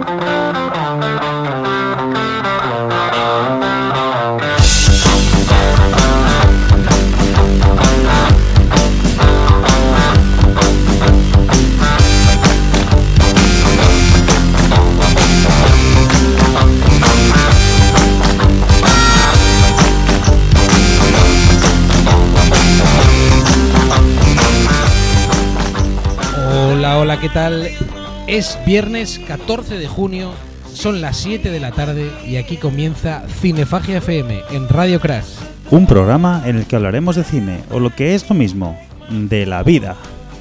Hola, ¿qué tal? Es viernes 14 de junio, son las 7 de la tarde y aquí comienza Cinefagia FM en Radio Crash. Un programa en el que hablaremos de cine, o lo que es lo mismo, de la vida.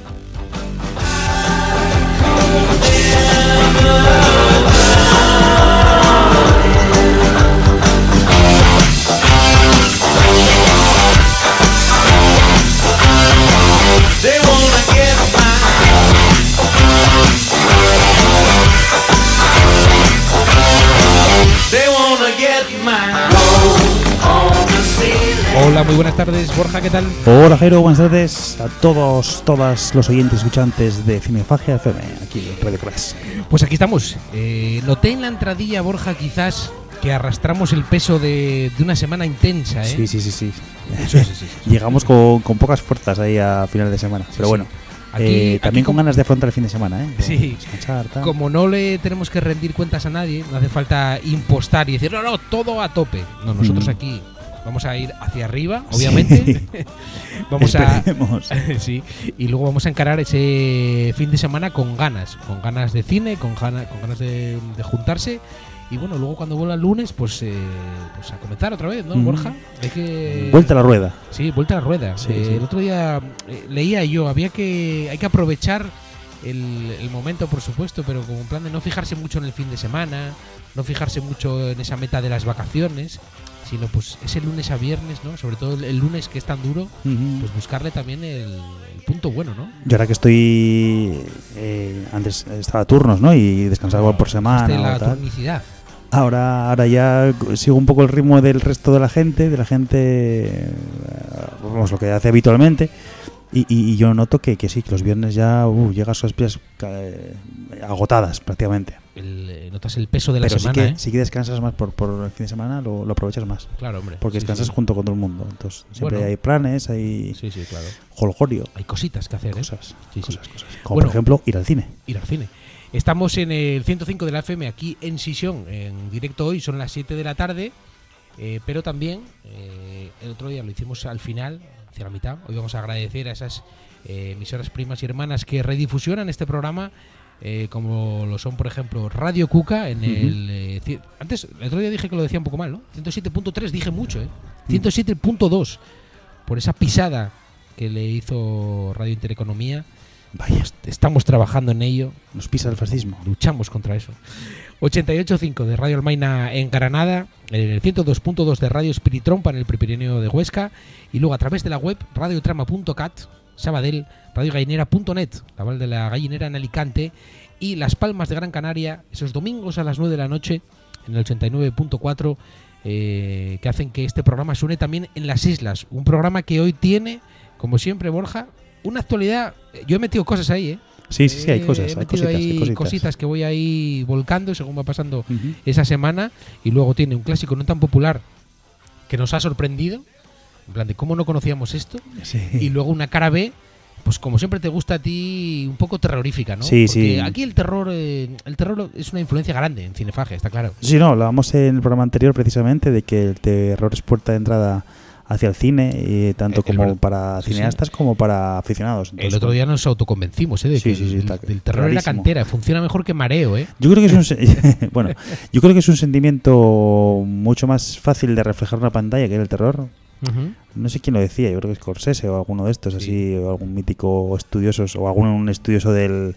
Hola, muy buenas tardes, Borja, ¿qué tal? Hola, Jairo, buenas tardes a todos los oyentes escuchantes de Cinefagia FM, aquí en Radio Crash. Pues aquí estamos. Noté en la entradilla, Borja, quizás que arrastramos el peso de una semana intensa, ¿eh? Sí. Sí. Llegamos con pocas fuerzas ahí a final de semana, pero bueno. También con ganas de afrontar el fin de semana, ¿eh? Sí. Descansar, tal. Como no le tenemos que rendir cuentas a nadie, no hace falta impostar y decir, no, todo a tope. No, nosotros aquí vamos a ir hacia arriba, obviamente. Sí. Vamos Esperemos. Sí, y luego vamos a encarar ese fin de semana con ganas de cine, con ganas de juntarse. Y bueno, luego cuando vuelva el lunes, pues a comenzar otra vez, ¿no, Borja? Vuelta a la rueda. Sí, vuelta a la rueda. Sí. El otro día leía yo, hay que aprovechar el momento, por supuesto, pero como en plan de no fijarse mucho en el fin de semana, no fijarse mucho en esa meta de las vacaciones, sino pues ese lunes a viernes, ¿no? Sobre todo el lunes que es tan duro, pues buscarle también el punto bueno, ¿no? Yo ahora que estoy antes estaba a turnos, ¿no? Y descansaba por semana. La tal. turnicidad. Ahora ya sigo un poco el ritmo del resto de la gente, vamos, lo que hace habitualmente. Y yo noto que sí, que los viernes ya llegas a sus pies agotadas prácticamente. Notas el peso de la Pero semana, sí que descansas más por el fin de semana, lo aprovechas más. Claro, hombre. Porque descansas junto con todo el mundo. Entonces siempre hay planes, hay claro. jolgorio. Hay cositas que hacer, Cosas. Como bueno, por ejemplo, ir al cine. Estamos en el 105 de la FM aquí en Sisión, en directo hoy, son las 7 de la tarde, pero también el otro día lo hicimos al final, hacia la mitad. Hoy vamos a agradecer a esas emisoras primas y hermanas que redifusionan este programa, como lo son, por ejemplo, Radio Cuca en antes, el otro día dije que lo decía un poco mal, ¿no? 107.3, dije mucho, 107.2, por esa pisada que le hizo Radio Intereconomía. Vaya, estamos trabajando en ello. Nos pisa el fascismo. Luchamos contra eso. 88.5 de Radio Almaina en Granada, el 102.2 de Radio Espiritrompa en el Prepirineo de Huesca, y luego a través de la web radiotrama.cat, Sabadell, radiogallinera.net, la Val de la Gallinera en Alicante, y Las Palmas de Gran Canaria, esos domingos a las 9 de la noche en el 89.4, que hacen que este programa suene también en las islas. Un programa que hoy tiene, como siempre, Borja, una actualidad. Yo he metido cosas ahí, Sí, hay cosas. Hay cositas que voy ahí volcando según va pasando esa semana. Y luego tiene un clásico no tan popular que nos ha sorprendido, en plan de cómo no conocíamos esto. Sí. Y luego una cara B, pues como siempre te gusta a ti, un poco terrorífica, ¿no? Sí, porque sí. aquí el terror es una influencia grande en Cinefagia, está claro. Sí, no, hablábamos en el programa anterior precisamente de que el terror es puerta de entrada hacia el cine, tanto como para cineastas como para aficionados. Entonces, el otro día nos autoconvencimos de que el terror era cantera, funciona mejor que Mareo, Yo creo que es un sentimiento mucho más fácil de reflejar en una pantalla que el terror. No sé quién lo decía, yo creo que es Scorsese o alguno de estos, así, o algún mítico estudioso, o algún estudioso de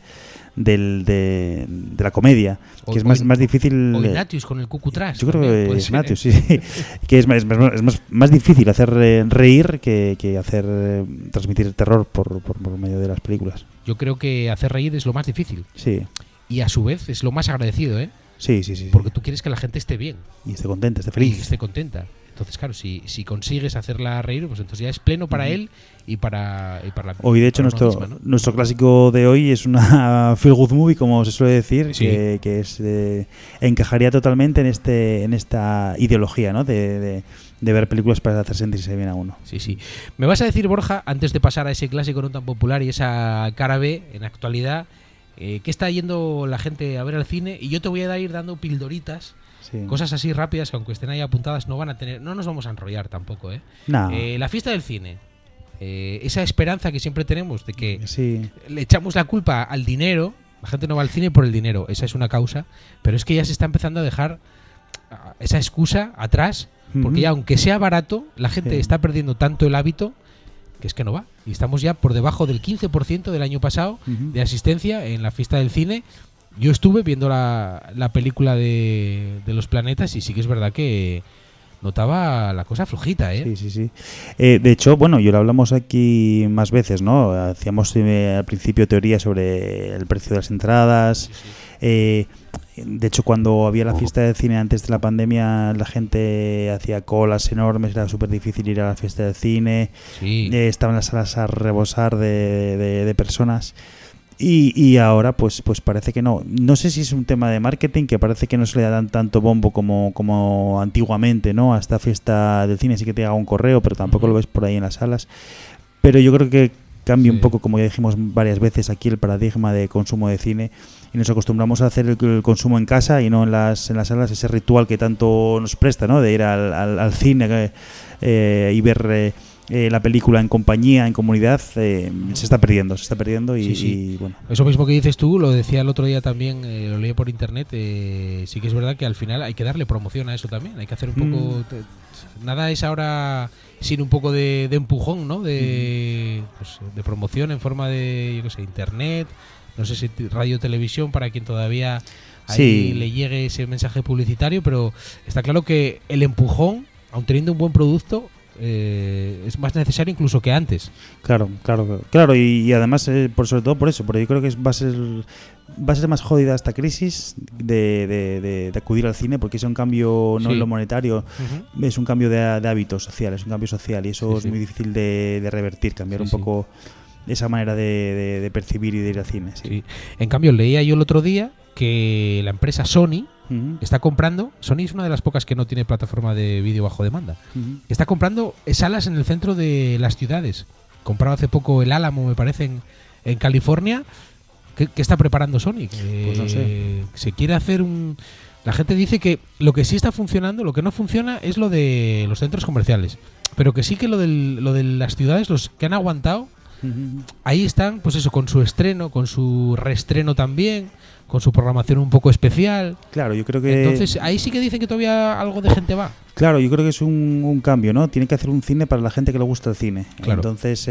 la comedia, que es más difícil. O Ignatius con el Cucutras. Yo creo que es Ignatius, sí. Que es más difícil hacer reír que hacer transmitir terror por medio de las películas. Yo creo que hacer reír es lo más difícil. Sí. Y a su vez es lo más agradecido, Sí. Porque tú quieres que la gente esté bien. Y esté contenta, esté feliz. Y esté contenta. Entonces, claro, si consigues hacerla reír, pues entonces ya es pleno para él y para la hoy, de hecho, nuestro clásico de hoy es una feel good movie, como se suele decir, que es encajaría totalmente en esta ideología, ¿no? De ver películas para hacer sentirse bien a uno. Sí. Me vas a decir, Borja, antes de pasar a ese clásico no tan popular y esa cara B en la actualidad, ¿qué está yendo la gente a ver al cine? Y yo te voy a ir dando pildoritas. Sí. Cosas así rápidas que aunque estén ahí apuntadas no nos vamos a enrollar tampoco, ¿eh? No. La fiesta del cine, esa esperanza que siempre tenemos de que le echamos la culpa al dinero. La gente no va al cine por el dinero, esa es una causa, pero es que ya se está empezando a dejar esa excusa atrás, porque ya aunque sea barato, la gente está perdiendo tanto el hábito que es que no va, y estamos ya por debajo del 15% del año pasado de asistencia en la fiesta del cine. Yo estuve viendo la película de los planetas y sí que es verdad que notaba la cosa flojita, ¿eh? Sí. De hecho, bueno, yo lo hablamos aquí más veces, ¿no? Hacíamos al principio teoría sobre el precio de las entradas. Sí. De hecho, cuando había la fiesta de cine antes de la pandemia, la gente hacía colas enormes, era súper difícil ir a la fiesta de cine. Sí. Estaban las salas a rebosar de personas. Y ahora pues parece que no. No sé si es un tema de marketing, que parece que no se le dan tanto bombo como antiguamente, ¿no? A esta fiesta del cine sí que te llega un correo, pero tampoco lo ves por ahí en las salas. Pero yo creo que cambia un poco, como ya dijimos varias veces aquí, el paradigma de consumo de cine, y nos acostumbramos a hacer el consumo en casa y no en las salas, ese ritual que tanto nos presta, ¿no? De ir al cine y ver la película en compañía, en comunidad, se está perdiendo y bueno. Eso mismo que dices tú, lo decía el otro día también, lo leí por internet, sí que es verdad que al final hay que darle promoción a eso también, hay que hacer un poco... Nada es ahora sin un poco de empujón, ¿no? De promoción en forma de, yo qué sé, internet, no sé si radio, televisión, para quien todavía ahí le llegue ese mensaje publicitario, pero está claro que el empujón, aun teniendo un buen producto, es más necesario incluso que antes. Claro, y además sobre todo por eso, porque yo creo que va a ser más jodida esta crisis de acudir al cine, porque es un cambio no en lo monetario, es un cambio de hábitos sociales, es un cambio social, y eso es muy difícil de revertir, cambiar un poco esa manera de percibir y de ir al cine. Sí. En cambio, leía yo el otro día que la empresa Sony está comprando. Sony es una de las pocas que no tiene plataforma de vídeo bajo demanda. Está comprando salas en el centro de las ciudades. Comprado hace poco el Álamo, me parece, en California. ¿Qué está preparando Sony? Pues no sé. Se quiere hacer un... La gente dice que lo que sí está funcionando, lo que no funciona es lo de los centros comerciales. Pero que sí que lo de las ciudades, los que han aguantado, ahí están, pues eso, con su estreno, con su reestreno también, con su programación un poco especial. Claro, yo creo que... Entonces, ahí sí que dicen que todavía algo de gente va. Claro, yo creo que es un cambio, ¿no? Tiene que hacer un cine para la gente que le gusta el cine. Claro. Entonces,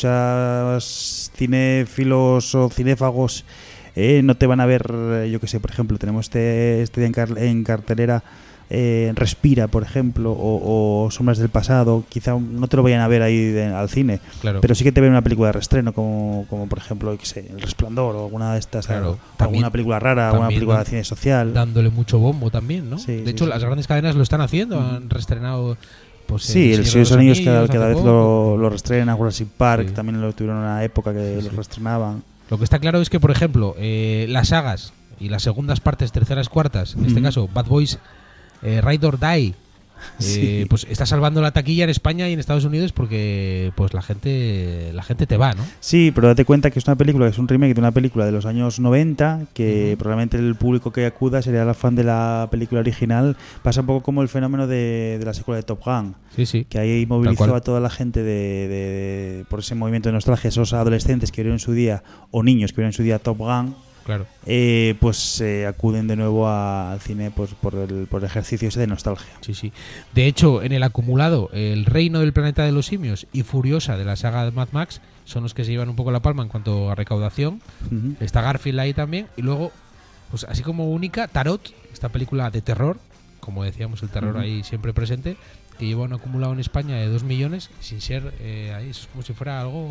muchos cinéfilos o cinéfagos no te van a ver, yo que sé, por ejemplo, tenemos este en cartelera, Respira, por ejemplo, o Sombras del Pasado. Quizá no te lo vayan a ver ahí al cine, claro, pero sí que te ven una película de reestreno, como por ejemplo, yo que sé, El Resplandor o alguna de estas, claro, alguna película rara, alguna película de cine social. Dándole mucho bombo también, ¿no? Sí, de hecho, las grandes cadenas lo están haciendo, han reestrenado... Pues, sí, el Señor de los Anillos cada vez lo reestrenan, Jurassic Park también lo tuvieron en una época que lo reestrenaban. Lo que está claro es que, por ejemplo, las sagas y las segundas partes, terceras, cuartas, en este caso Bad Boys, Ride or Die, pues está salvando la taquilla en España y en Estados Unidos porque pues la gente te va, ¿no? Sí, pero date cuenta que es una película, que es un remake de una película de los años 90, que probablemente el público que acuda sería el fan de la película original. Pasa un poco como el fenómeno de la secuela de Top Gun, que ahí movilizó a toda la gente por ese movimiento de nostalgia, esos adolescentes que vieron en su día, o niños que vieron en su día Top Gun. Claro. Pues acuden de nuevo al cine pues, por el ejercicio ese de nostalgia. Sí. De hecho, en el acumulado, El Reino del Planeta de los Simios y Furiosa de la saga de Mad Max son los que se llevan un poco la palma en cuanto a recaudación. Está Garfield ahí también. Y luego, pues así como única, Tarot, esta película de terror, como decíamos, el terror ahí siempre presente, que lleva un acumulado en España de 2 millones, sin ser ahí, es como si fuera algo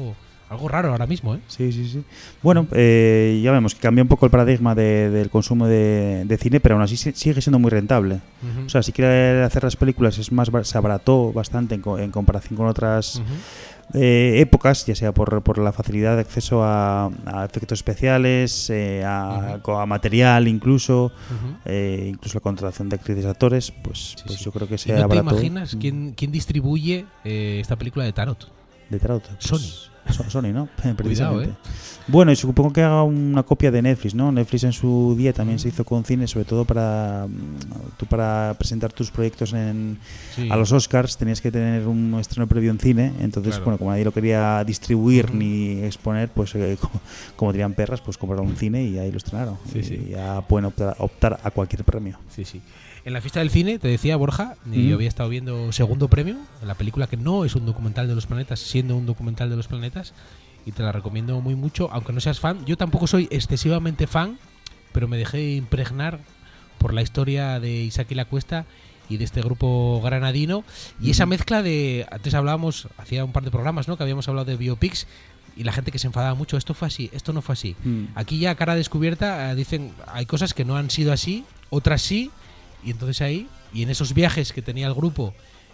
Algo raro ahora mismo, ¿eh? Sí. Bueno, ya vemos que cambia un poco el paradigma del consumo de cine, pero aún así sigue siendo muy rentable. Uh-huh. O sea, si quiere hacer las películas, se abarató bastante en comparación con otras épocas, ya sea por la facilidad de acceso a efectos especiales, a material incluso, incluso la contratación de actrices y actores, pues yo creo que se abarató. ¿No te abarató. imaginas quién distribuye esta película de Tarot? De Tarot. Pues, Sony, ¿no? Cuidado, Bueno, y supongo que haga una copia de Netflix, ¿no? Netflix en su día también se hizo con cine, sobre todo para presentar tus proyectos a los Oscars tenías que tener un estreno previo en cine, entonces, claro, bueno, como nadie lo quería distribuir ni exponer, pues como dirían perras, pues compraron un cine y ahí lo estrenaron. Y ya pueden optar a cualquier premio. Sí. En la fiesta del cine, te decía Borja, yo había estado viendo Segundo Premio, la película que no es un documental de los planetas, siendo un documental de los planetas, y te la recomiendo muy mucho, aunque no seas fan. Yo tampoco soy excesivamente fan, pero me dejé impregnar por la historia de Isaac y la Cuesta y de este grupo granadino, y esa mezcla de, antes hablábamos, hacía un par de programas, ¿no?, que habíamos hablado de biopics, y la gente que se enfadaba mucho, esto fue así, esto no fue así. Aquí ya a cara descubierta dicen, hay cosas que no han sido así, otras sí. Y entonces ahí, y en esos viajes que tenía el grupo,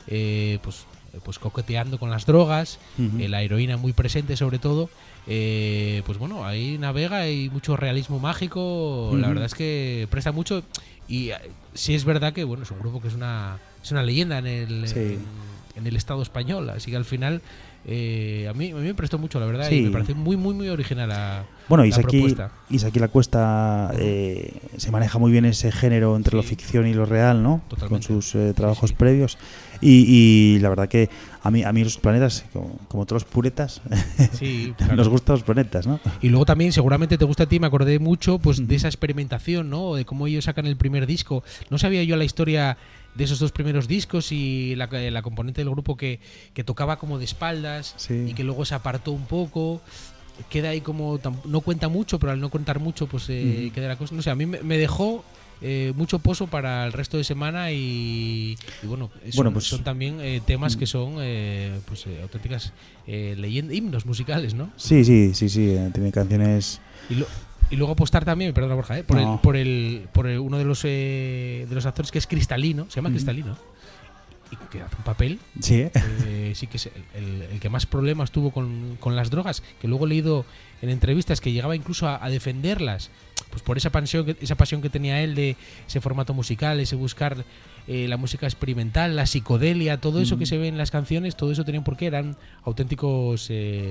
pues coqueteando con las drogas, la heroína muy presente sobre todo, pues bueno, ahí navega, hay mucho realismo mágico, la verdad es que presta mucho, y sí es verdad que bueno, es un grupo que es una leyenda en el Estado español, así que al final a mí me prestó mucho, la verdad, y me parece muy muy muy original la propuesta. Isaac y la Cuesta se maneja muy bien ese género entre lo ficción y lo real, ¿no? Totalmente. Con sus trabajos previos, y la verdad que a mí los planetas, como todos los puretas, claro, nos gustan los planetas, ¿no? Y luego también seguramente te gusta a ti, me acordé mucho pues de esa experimentación, ¿no?, de cómo ellos sacan el primer disco. No sabía yo la historia de esos dos primeros discos y la componente del grupo que tocaba como de espaldas y que luego se apartó un poco. Queda ahí como, no cuenta mucho, pero al no contar mucho pues queda la cosa. No sé, a mí me dejó mucho pozo para el resto de semana, y bueno, son también temas que son auténticas leyendas, himnos musicales, ¿no? Sí, tiene canciones. Y luego apostar también, perdona Borja, por uno de los actores que es Cristalino, se llama Cristalino, y que hace un papel, sí que es el que más problemas tuvo con las drogas, que luego he leído en entrevistas que llegaba incluso a defenderlas, pues por esa pasión que tenía él de ese formato musical, ese buscar la música experimental, la psicodelia, todo eso que se ve en las canciones, todo eso tenían porque eran auténticos,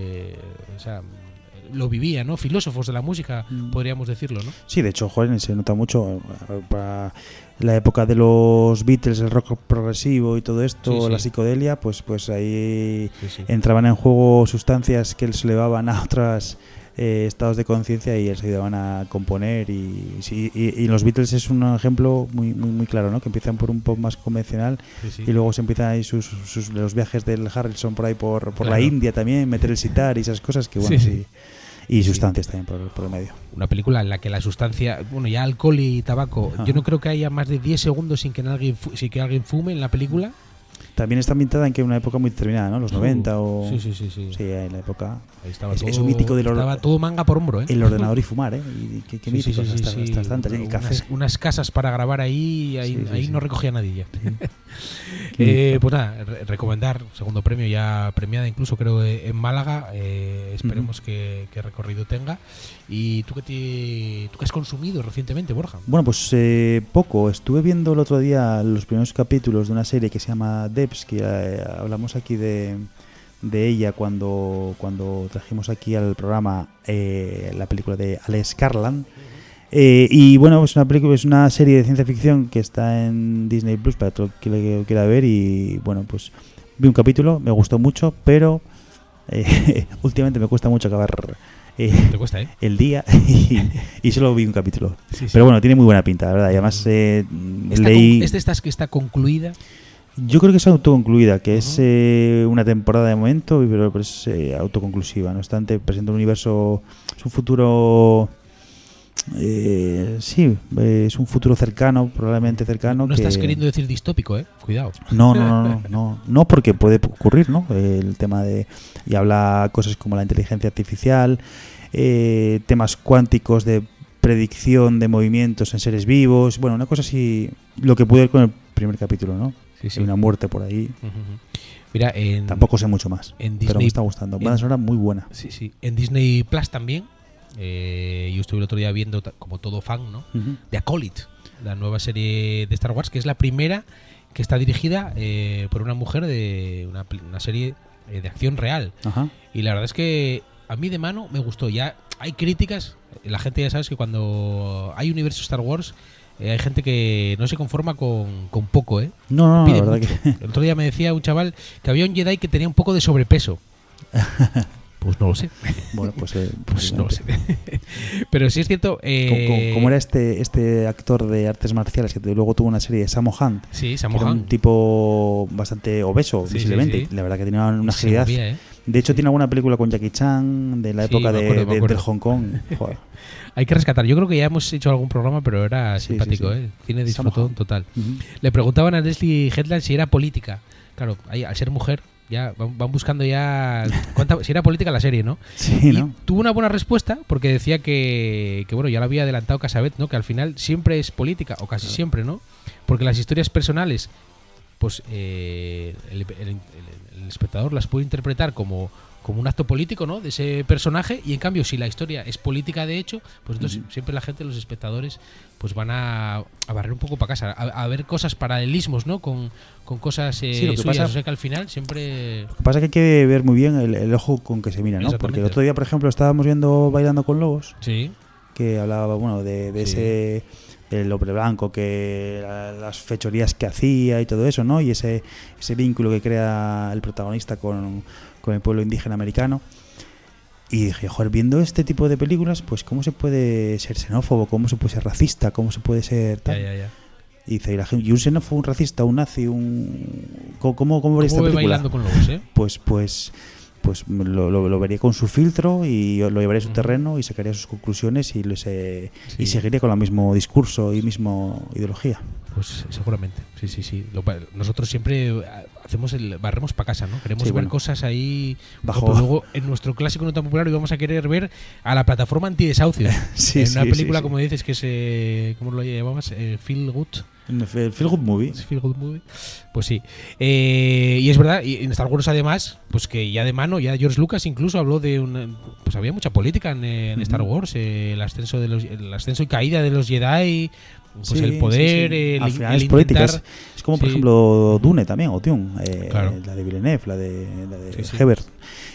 lo vivían, ¿no? Filósofos de la música, podríamos decirlo, ¿no? Sí, de hecho, joder, se nota mucho para la época de los Beatles, el rock progresivo y todo esto, la psicodelia, pues ahí entraban en juego sustancias que les elevaban a otros estados de conciencia y les ayudaban a componer, y los Beatles es un ejemplo muy muy muy claro, ¿no? Que empiezan por un pop más convencional y luego se empiezan ahí los viajes del Harrison por ahí por la India también, meter el sitar y esas cosas que bueno, y sustancias también por el medio. Una película en la que la sustancia, bueno, ya alcohol y tabaco, yo no creo que haya más de 10 segundos sin que alguien fume en la película. También está ambientada en que una época muy determinada, ¿no? Los 90 o... Sí. Sí, en la época... Ahí estaba eso mítico del estaba todo manga por hombro, ¿eh? El ordenador y fumar, ¿eh? Y qué mítico. Hasta el café. Unas casas para grabar ahí no recogía nadie ya. Pues nada, recomendar, Segundo Premio, ya premiada incluso creo en Málaga, esperemos que recorrido tenga. ¿Y tú qué has consumido recientemente, Borja? Bueno, pues poco. Estuve viendo el otro día los primeros capítulos de una serie que se llama Debs, que hablamos aquí de ella cuando trajimos aquí al programa la película de Alex Garland. Y bueno, es una serie de ciencia ficción que está en Disney Plus para todo el que lo quiera ver, y bueno, pues vi un capítulo, me gustó mucho, pero últimamente me cuesta mucho acabar te cuesta, el día y solo vi un capítulo. Pero bueno, tiene muy buena pinta, la verdad, y además leí... ¿Es de estas que está concluida? Yo creo que es autoconcluida, que es una temporada de momento, pero es autoconclusiva. No obstante, presenta un universo, es un futuro Sí, es un futuro cercano, probablemente cercano. No estás queriendo decir distópico, cuidado. No, porque puede ocurrir, ¿no? El tema de... Y habla cosas como la inteligencia artificial, temas cuánticos de predicción de movimientos en seres vivos, bueno, una cosa así, lo que pude ver con el primer capítulo, ¿no? Sí. Hay una muerte por ahí. Mira, tampoco sé mucho más, en Disney, pero me está gustando. Banda sonora muy buena. Sí. En Disney Plus también. Yo estuve el otro día viendo, como todo fan, ¿no? The Acolyte, la nueva serie de Star Wars, que es la primera que está dirigida por una mujer de una serie de acción real. Ajá. Y la verdad es que a mí de mano me gustó. Ya hay críticas, la gente ya sabes que cuando hay universo Star Wars hay gente que no se conforma con poco, No, pide la verdad mucho. que... El otro día me decía un chaval que había un Jedi que tenía un poco de sobrepeso. Pues no lo sé. Bueno, pues no lo sé. Pero sí es cierto. ¿Cómo era este actor de artes marciales que luego tuvo una serie de Sammo Hung? Sí, Sammo Hung. Era un tipo bastante obeso, visiblemente. Sí. La verdad que tenía una agilidad. De hecho, tiene alguna película con Jackie Chan de la época del Hong Kong. Joder. Hay que rescatar. Yo creo que ya hemos hecho algún programa, pero era simpático, sí. Tiene disfrutón total. Le preguntaban a Leslie Headland si era política. Claro, al ser mujer, ya van buscando ya si era política la serie, ¿no? Sí, ¿no? Y tuvo una buena respuesta porque decía que bueno, ya lo había adelantado Casabet, ¿no? Que al final siempre es política, o casi siempre, ¿no? Porque las historias personales, pues el espectador las puede interpretar como un acto político, ¿no? De ese personaje, y en cambio si la historia es política de hecho, pues entonces siempre la gente, los espectadores, pues van a barrer un poco para casa, a ver cosas, paralelismos, ¿no? Con cosas suyas, o sea que al final siempre... Lo que pasa es que hay que ver muy bien el ojo con que se mira, ¿no? Porque el otro día, por ejemplo, estábamos viendo Bailando con Lobos, que hablaba, bueno, de ese... el hombre blanco, que las fechorías que hacía y todo eso, ¿no? Y ese vínculo que crea el protagonista con el pueblo indígena americano. Y dije, joder, viendo este tipo de películas, pues ¿cómo se puede ser xenófobo? ¿Cómo se puede ser racista? ¿Cómo se puede ser tal? Ya. Y dice, ¿y un xenófobo, un racista, un nazi, ¿Cómo vería esta película? Bailando con Lobos, Pues lo vería con su filtro y lo llevaría a su terreno y sacaría sus conclusiones y seguiría con el mismo discurso y misma ideología. Pues seguramente, sí. Nosotros siempre barremos para casa, ¿no? Queremos ver cosas ahí bajo. Pero luego en nuestro clásico no tan popular íbamos a querer ver a la plataforma antidesahucio. En una película, como dices, que es, ¿cómo lo llamabas? Feel Good. Feel Good Movie. Feel Good Movie. Pues sí. Y es verdad, y en Star Wars además, pues que ya de mano, ya George Lucas incluso habló de pues había mucha política en Star Wars, el ascenso y caída de los Jedi, pues el poder, al final el es política, es como por ejemplo Dune también, o Dune, la de Villeneuve, la de Hebert.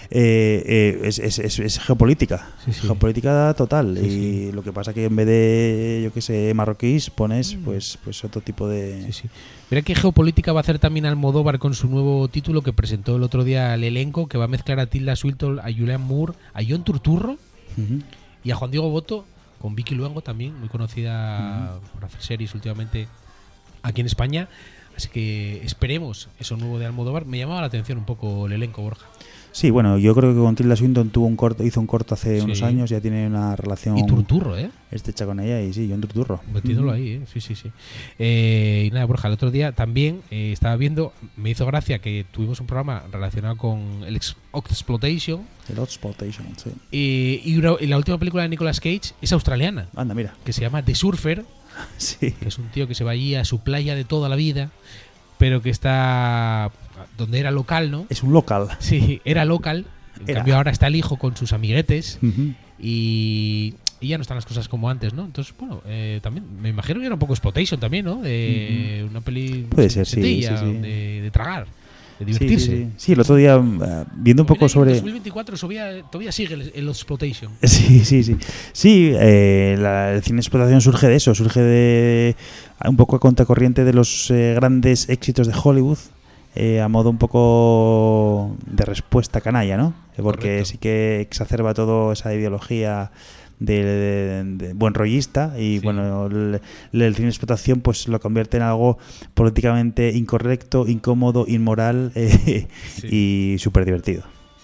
Es geopolítica, geopolítica total. Y lo que pasa que en vez de, yo qué sé, marroquíes, pones pues otro tipo de... Mira qué geopolítica va a hacer también Almodóvar con su nuevo título que presentó el otro día al elenco, que va a mezclar a Tilda Swinton, a Julianne Moore, a John Turturro y a Juan Diego Botto, con Vicky Luengo también, muy conocida por hacer series últimamente aquí en España. Así que esperemos eso nuevo de Almodóvar. Me llamaba la atención un poco el elenco, Borja. Sí, bueno, yo creo que con Tilda Swinton hizo un corto hace unos años, ya tiene una relación... Y Turturro, estrecha con ella, y sí, John Turturro. Metiéndolo ahí, sí. Y nada, Borja, el otro día también estaba viendo, me hizo gracia que tuvimos un programa relacionado con el Exploitation. El Exploitation, sí. Y la última película de Nicolas Cage es australiana. Anda, mira. Que se llama The Surfer. Sí. Que es un tío que se va allí a su playa de toda la vida, pero que está donde era local, ¿no? Es un local. Sí, era local. En cambio ahora está el hijo con sus amiguetes y ya no están las cosas como antes, ¿no? Entonces, bueno, también me imagino que era un poco Exploitation también, ¿no? De una peli sencilla, de tragar, de divertirse. Sí, el otro día viendo un poco sobre... En 2024 todavía sigue el Exploitation. Sí, el cine de explotación surge de eso, surge de un poco a contracorriente de los grandes éxitos de Hollywood, a modo un poco de respuesta canalla, ¿no? Porque correcto. Sí que exacerba toda esa ideología de buen rollista y bueno, el cine de explotación pues lo convierte en algo políticamente incorrecto, incómodo, inmoral y súper divertido.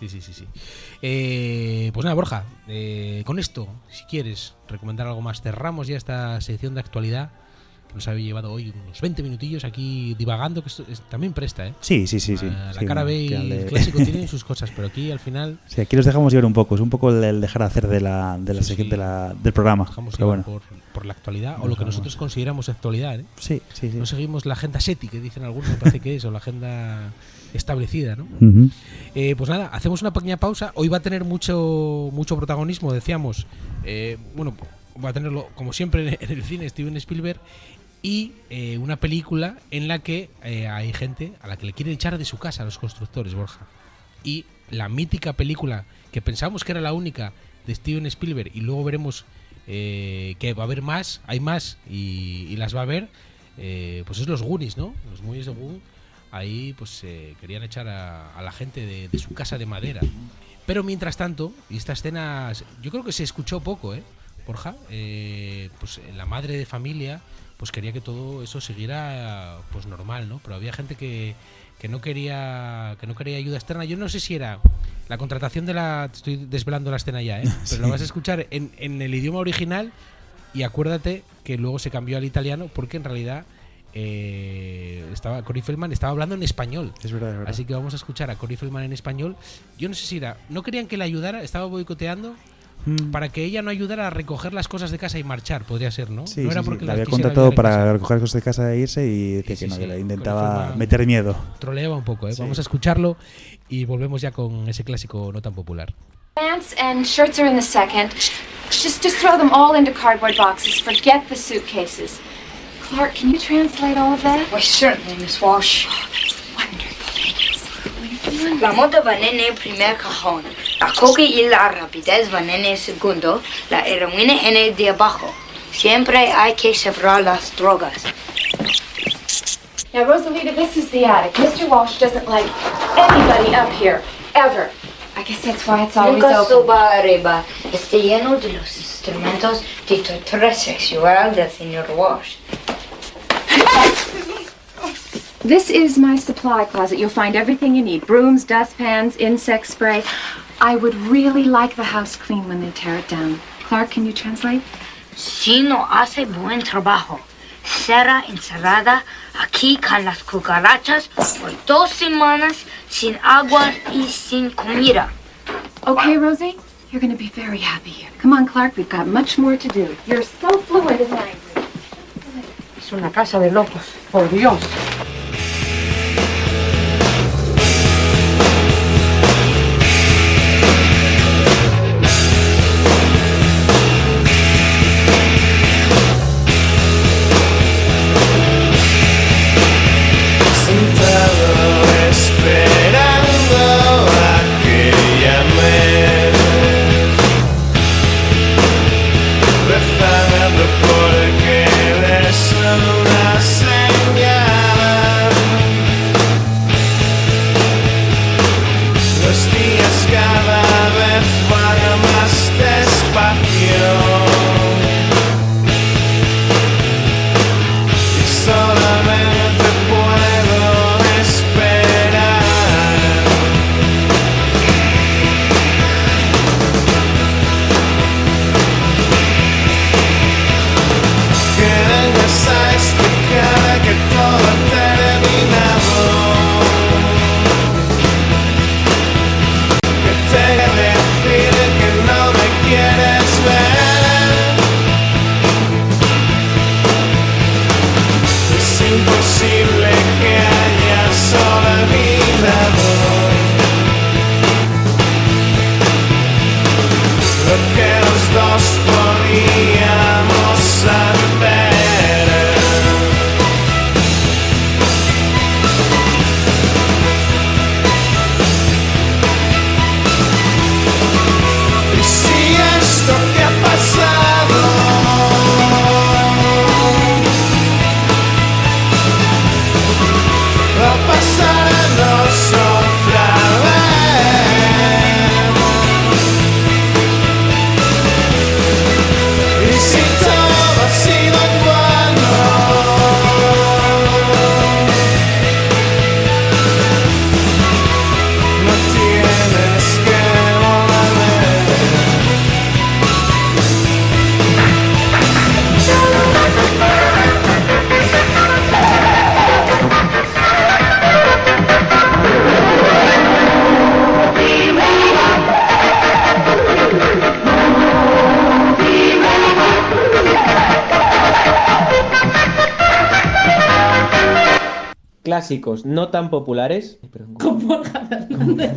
Sí. Pues nada, Borja, con esto, si quieres recomendar algo más, cerramos ya esta sección de actualidad que nos había llevado hoy unos 20 minutillos aquí divagando, que esto también presta, ¿eh? Sí. La cara B y el clásico tienen sus cosas, pero aquí al final... Sí, aquí los dejamos llevar un poco, es un poco el dejar hacer de la sección del programa. Dejamos pero llevar por la actualidad, o lo que nosotros consideramos actualidad, ¿eh? Sí. No seguimos la agenda SETI, que dicen algunos, me parece que es, o la agenda establecida, ¿no? Uh-huh. Pues nada, hacemos una pequeña pausa. Hoy va a tener mucho protagonismo, decíamos. Va a tenerlo, como siempre, en el cine Steven Spielberg. Y una película en la que hay gente a la que le quieren echar de su casa a los constructores, Borja. Y la mítica película que pensamos que era la única de Steven Spielberg, y luego veremos que va a haber más, hay más y las va a haber, pues es los Goonies, ¿no? Los Goonies de Goon. Ahí pues querían echar a la gente de su casa de madera. Pero mientras tanto, y esta escena yo creo que se escuchó poco, Borja, pues la madre de familia pues quería que todo eso siguiera pues normal, ¿no? Pero había gente que no quería ayuda externa. Yo no sé si era la contratación estoy desvelando la escena ya, pero sí. La vas a escuchar en el idioma original, y acuérdate que luego se cambió al italiano porque en realidad Corey Feldman estaba hablando en español. Es verdad. Así que vamos a escuchar a Corey Feldman en español. Yo no sé si no querían que la ayudara, estaba boicoteando para que ella no ayudara a recoger las cosas de casa y marchar, podría ser, ¿no? Sí, no era porque la había contratado para recoger cosas de casa e irse, y decía que no, que le intentaba meter miedo. Troleaba un poco, Vamos a escucharlo y volvemos ya con ese clásico no tan popular. Pants and shirts are in the second. Just throw them all into cardboard boxes. Forget the suitcases. Clark, can you translate all of that? Why, certainly, Miss Walsh. Oh, that's wonderful, ladies. La moda va en el primer cajón, la coca y la rapidez van en el segundo, la heroína en el de abajo. Siempre hay que separar las drogas. Now, Rosalita, this is the attic. Mr. Walsh doesn't like anybody up here, ever. I guess that's why it's always Nunca open. suba arriba. Está lleno de los instrumentos de tortura sexual del señor Walsh. This is my supply closet. You'll find everything you need. Brooms, dustpans, insect spray. I would really like the house clean when they tear it down. Clark, can you translate? Si no hace buen trabajo, será encerrada aquí con las cucarachas por 2 semanas sin agua y sin comida. Okay, Rosie? You're going to be very happy here. Come on, Clark. We've got much more to do. You're so fluent in language. Es una casa de locos, por Dios. clásicos no tan populares. Con Borja Fernández.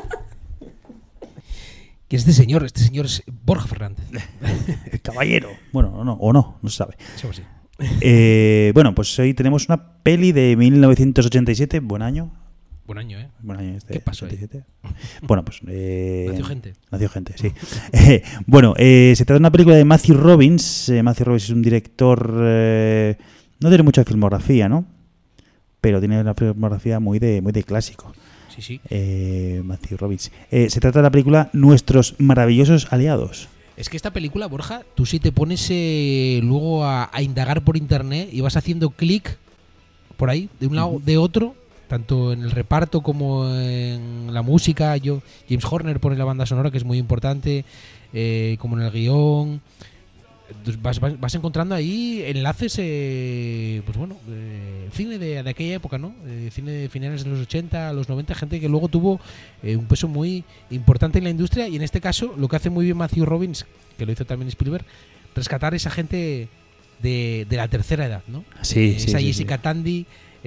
¿Quién es este señor? Este señor es Borja Fernández. El caballero. Bueno, no se sabe. Sí. Bueno, pues hoy tenemos una peli de 1987, buen año. Buen año, ¿eh? Buen año este. ¿Qué pasó ahí? Bueno, pues... Nació gente, sí. Bueno, se trata de una película de Matthew Robbins. Matthew Robbins es un director... no tiene mucha filmografía, ¿no? Pero tiene una filmografía muy de clásico. Sí. Matthew Robbins. Se trata de la película Nuestros maravillosos aliados. Es que esta película, Borja, tú sí te pones luego a indagar por internet y vas haciendo clic por ahí, de un lado de otro, tanto en el reparto como en la música. James Horner pone la banda sonora, que es muy importante, como en el guión. Vas encontrando ahí enlaces, pues bueno, cine de aquella época, ¿no? Cine de finales de los 80, los 90, gente que luego tuvo un peso muy importante en la industria, y en este caso lo que hace muy bien Matthew Robbins, que lo hizo también Spielberg, rescatar esa gente de la tercera edad, ¿no? Sí, esa Jessica Tandy,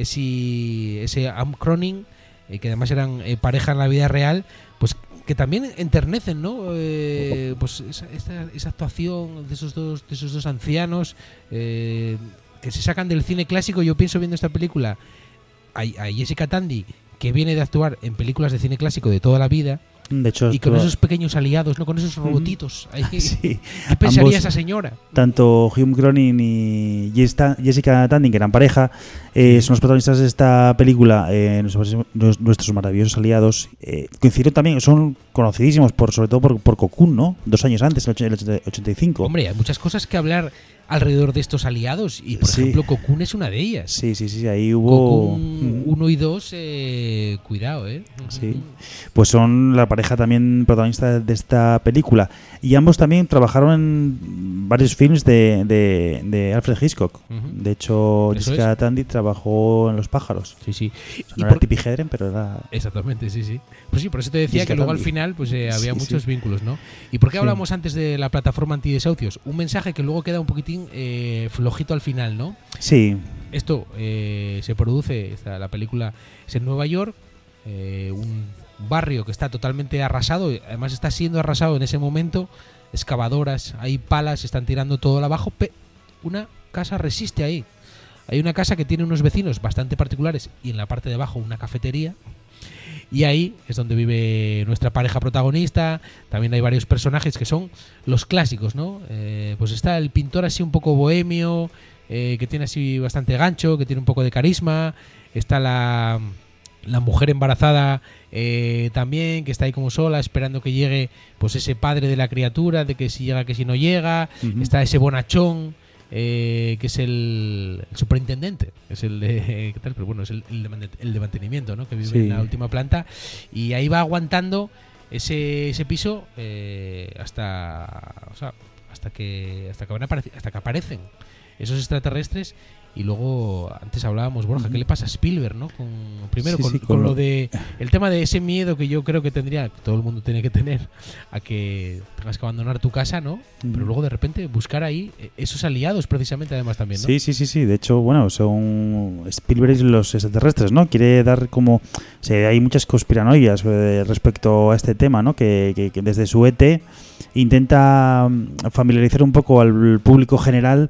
ese Am Cronin, que además eran pareja en la vida real, pues que también enternecen, ¿no? Pues esa actuación de esos dos ancianos que se sacan del cine clásico. Yo pienso viendo esta película a Jessica Tandy, que viene de actuar en películas de cine clásico de toda la vida. De hecho, y con esos pequeños aliados, ¿no? Con esos robotitos. Sí. ¿Qué pensaría esa señora? Tanto Hugh Cronin y Jessica Tandy, que eran pareja, son los protagonistas de esta película, nuestros maravillosos aliados. Coincidieron también, son conocidísimos sobre todo por Cocoon, ¿no? 2 años antes, en el 85. Hombre, hay muchas cosas que hablar alrededor de estos aliados, y por ejemplo Cocoon es una de ellas. Sí, ahí hubo Cocoon 1 y 2, cuidado, Sí, pues son la pareja también protagonista de esta película, y ambos también trabajaron en varios films de Alfred Hitchcock. De hecho, Jessica Tandy trabajó en Los pájaros. Sí. O sea, no era Tippi Hedren, pero era... Exactamente, sí. Pues sí, por eso te decía Jessica que luego Tandy. al final pues había muchos vínculos, ¿no? ¿Y por qué hablamos antes de la plataforma antidesahucios? Un mensaje que luego queda un poquitín flojito al final, ¿no? Sí. Esto se produce, la película es en Nueva York, un barrio que está totalmente arrasado, además está siendo arrasado en ese momento, excavadoras, hay palas, están tirando todo abajo, una casa resiste ahí. Hay una casa que tiene unos vecinos bastante particulares, y en la parte de abajo una cafetería. Y ahí es donde vive nuestra pareja protagonista. También hay varios personajes que son los clásicos, ¿no? Pues está el pintor así un poco bohemio, que tiene así bastante gancho, que tiene un poco de carisma. Está la mujer embarazada también, que está ahí como sola, esperando que llegue pues ese padre de la criatura, de que si llega, que si no llega. Está ese bonachón, que es el superintendente, es el de ¿qué tal? Pero bueno, es el de mantenimiento, ¿no? Que vive en la última planta, y ahí va aguantando ese piso hasta que aparecen esos extraterrestres. Y luego, antes hablábamos, Borja, ¿qué le pasa a Spielberg, ¿no? Con lo de el tema de ese miedo que yo creo que que todo el mundo tiene que tener, a que tengas que abandonar tu casa, ¿no? Pero luego de repente buscar ahí esos aliados, precisamente, además también, ¿no? Sí. De hecho, bueno, son Spielberg y los extraterrestres, ¿no? Quiere dar como... hay muchas conspiranoias respecto a este tema, ¿no? Que desde su ET intenta familiarizar un poco al público general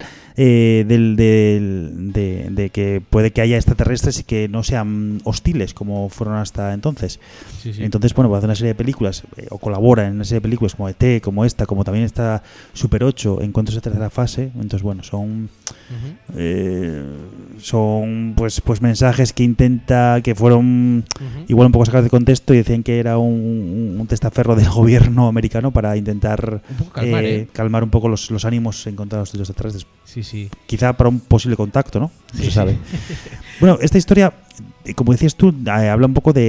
de que puede que haya extraterrestres y que no sean hostiles como fueron hasta entonces. Sí. Entonces, bueno, va a hacer una serie de películas, o colabora en una serie de películas como ET, como esta, como también está Super 8, Encuentros de tercera fase. Entonces, bueno, son pues mensajes que intenta, que fueron igual un poco sacados de contexto, y decían que era un testaferro del gobierno americano para intentar calmar un poco los ánimos en contra de los extraterrestres. Sí. Quizá para un posible contacto, ¿no? No se sabe. Bueno, esta historia, como decías tú, habla un poco de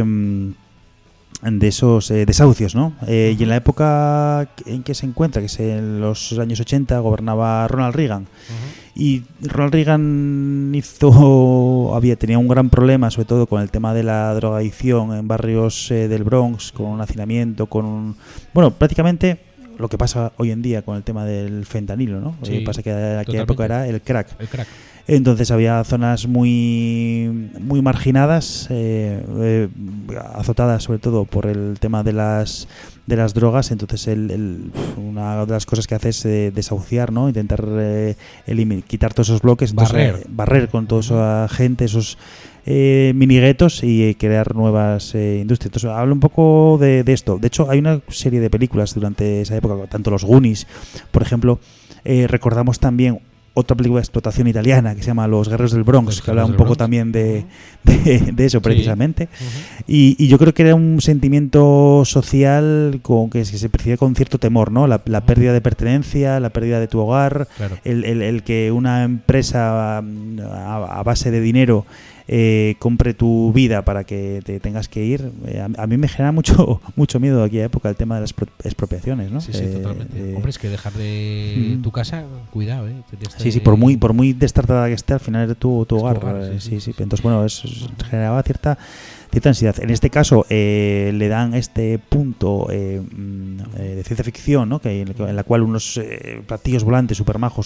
esos desahucios, ¿no? Y en la época en que se encuentra, que es en los años 80, gobernaba Ronald Reagan. Y Ronald Reagan tenía un gran problema, sobre todo con el tema de la drogadicción en barrios del Bronx, con un hacinamiento, prácticamente lo que pasa hoy en día con el tema del fentanilo, ¿no? Sí, pasa que en aquella totalmente. época era el crack. El crack. Entonces había zonas muy marginadas, azotadas sobre todo por el tema de las drogas. Entonces una de las cas que hace es desahuciar, ¿no? Intentar quitar todos esos bloques, entonces, barrer con toda esa gente, esos mini guetos, y crear nuevas industrias. Entonces habla un poco de esto. De hecho, hay una serie de películas durante esa época, tanto los Goonies, por ejemplo. Recordamos también otra película de explotación italiana que se llama Los Guerreros del Bronx, que habla un poco también de eso precisamente. Y yo creo que era un sentimiento social que se percibe con cierto temor, ¿no? La pérdida de pertenencia, la pérdida de tu hogar, claro. el que una empresa a base de dinero compre tu vida para que te tengas que ir. A mí me genera mucho miedo aquí a época el tema de las expropiaciones, ¿no? Sí, totalmente. Hombre, es que dejar de tu casa, cuidado, Sí, por muy destartada que esté, al final es tu hogar. Sí. Entonces, bueno, eso generaba cierta ansiedad. En este caso le dan este punto de ciencia ficción, ¿no? En la cual unos platillos volantes super majos,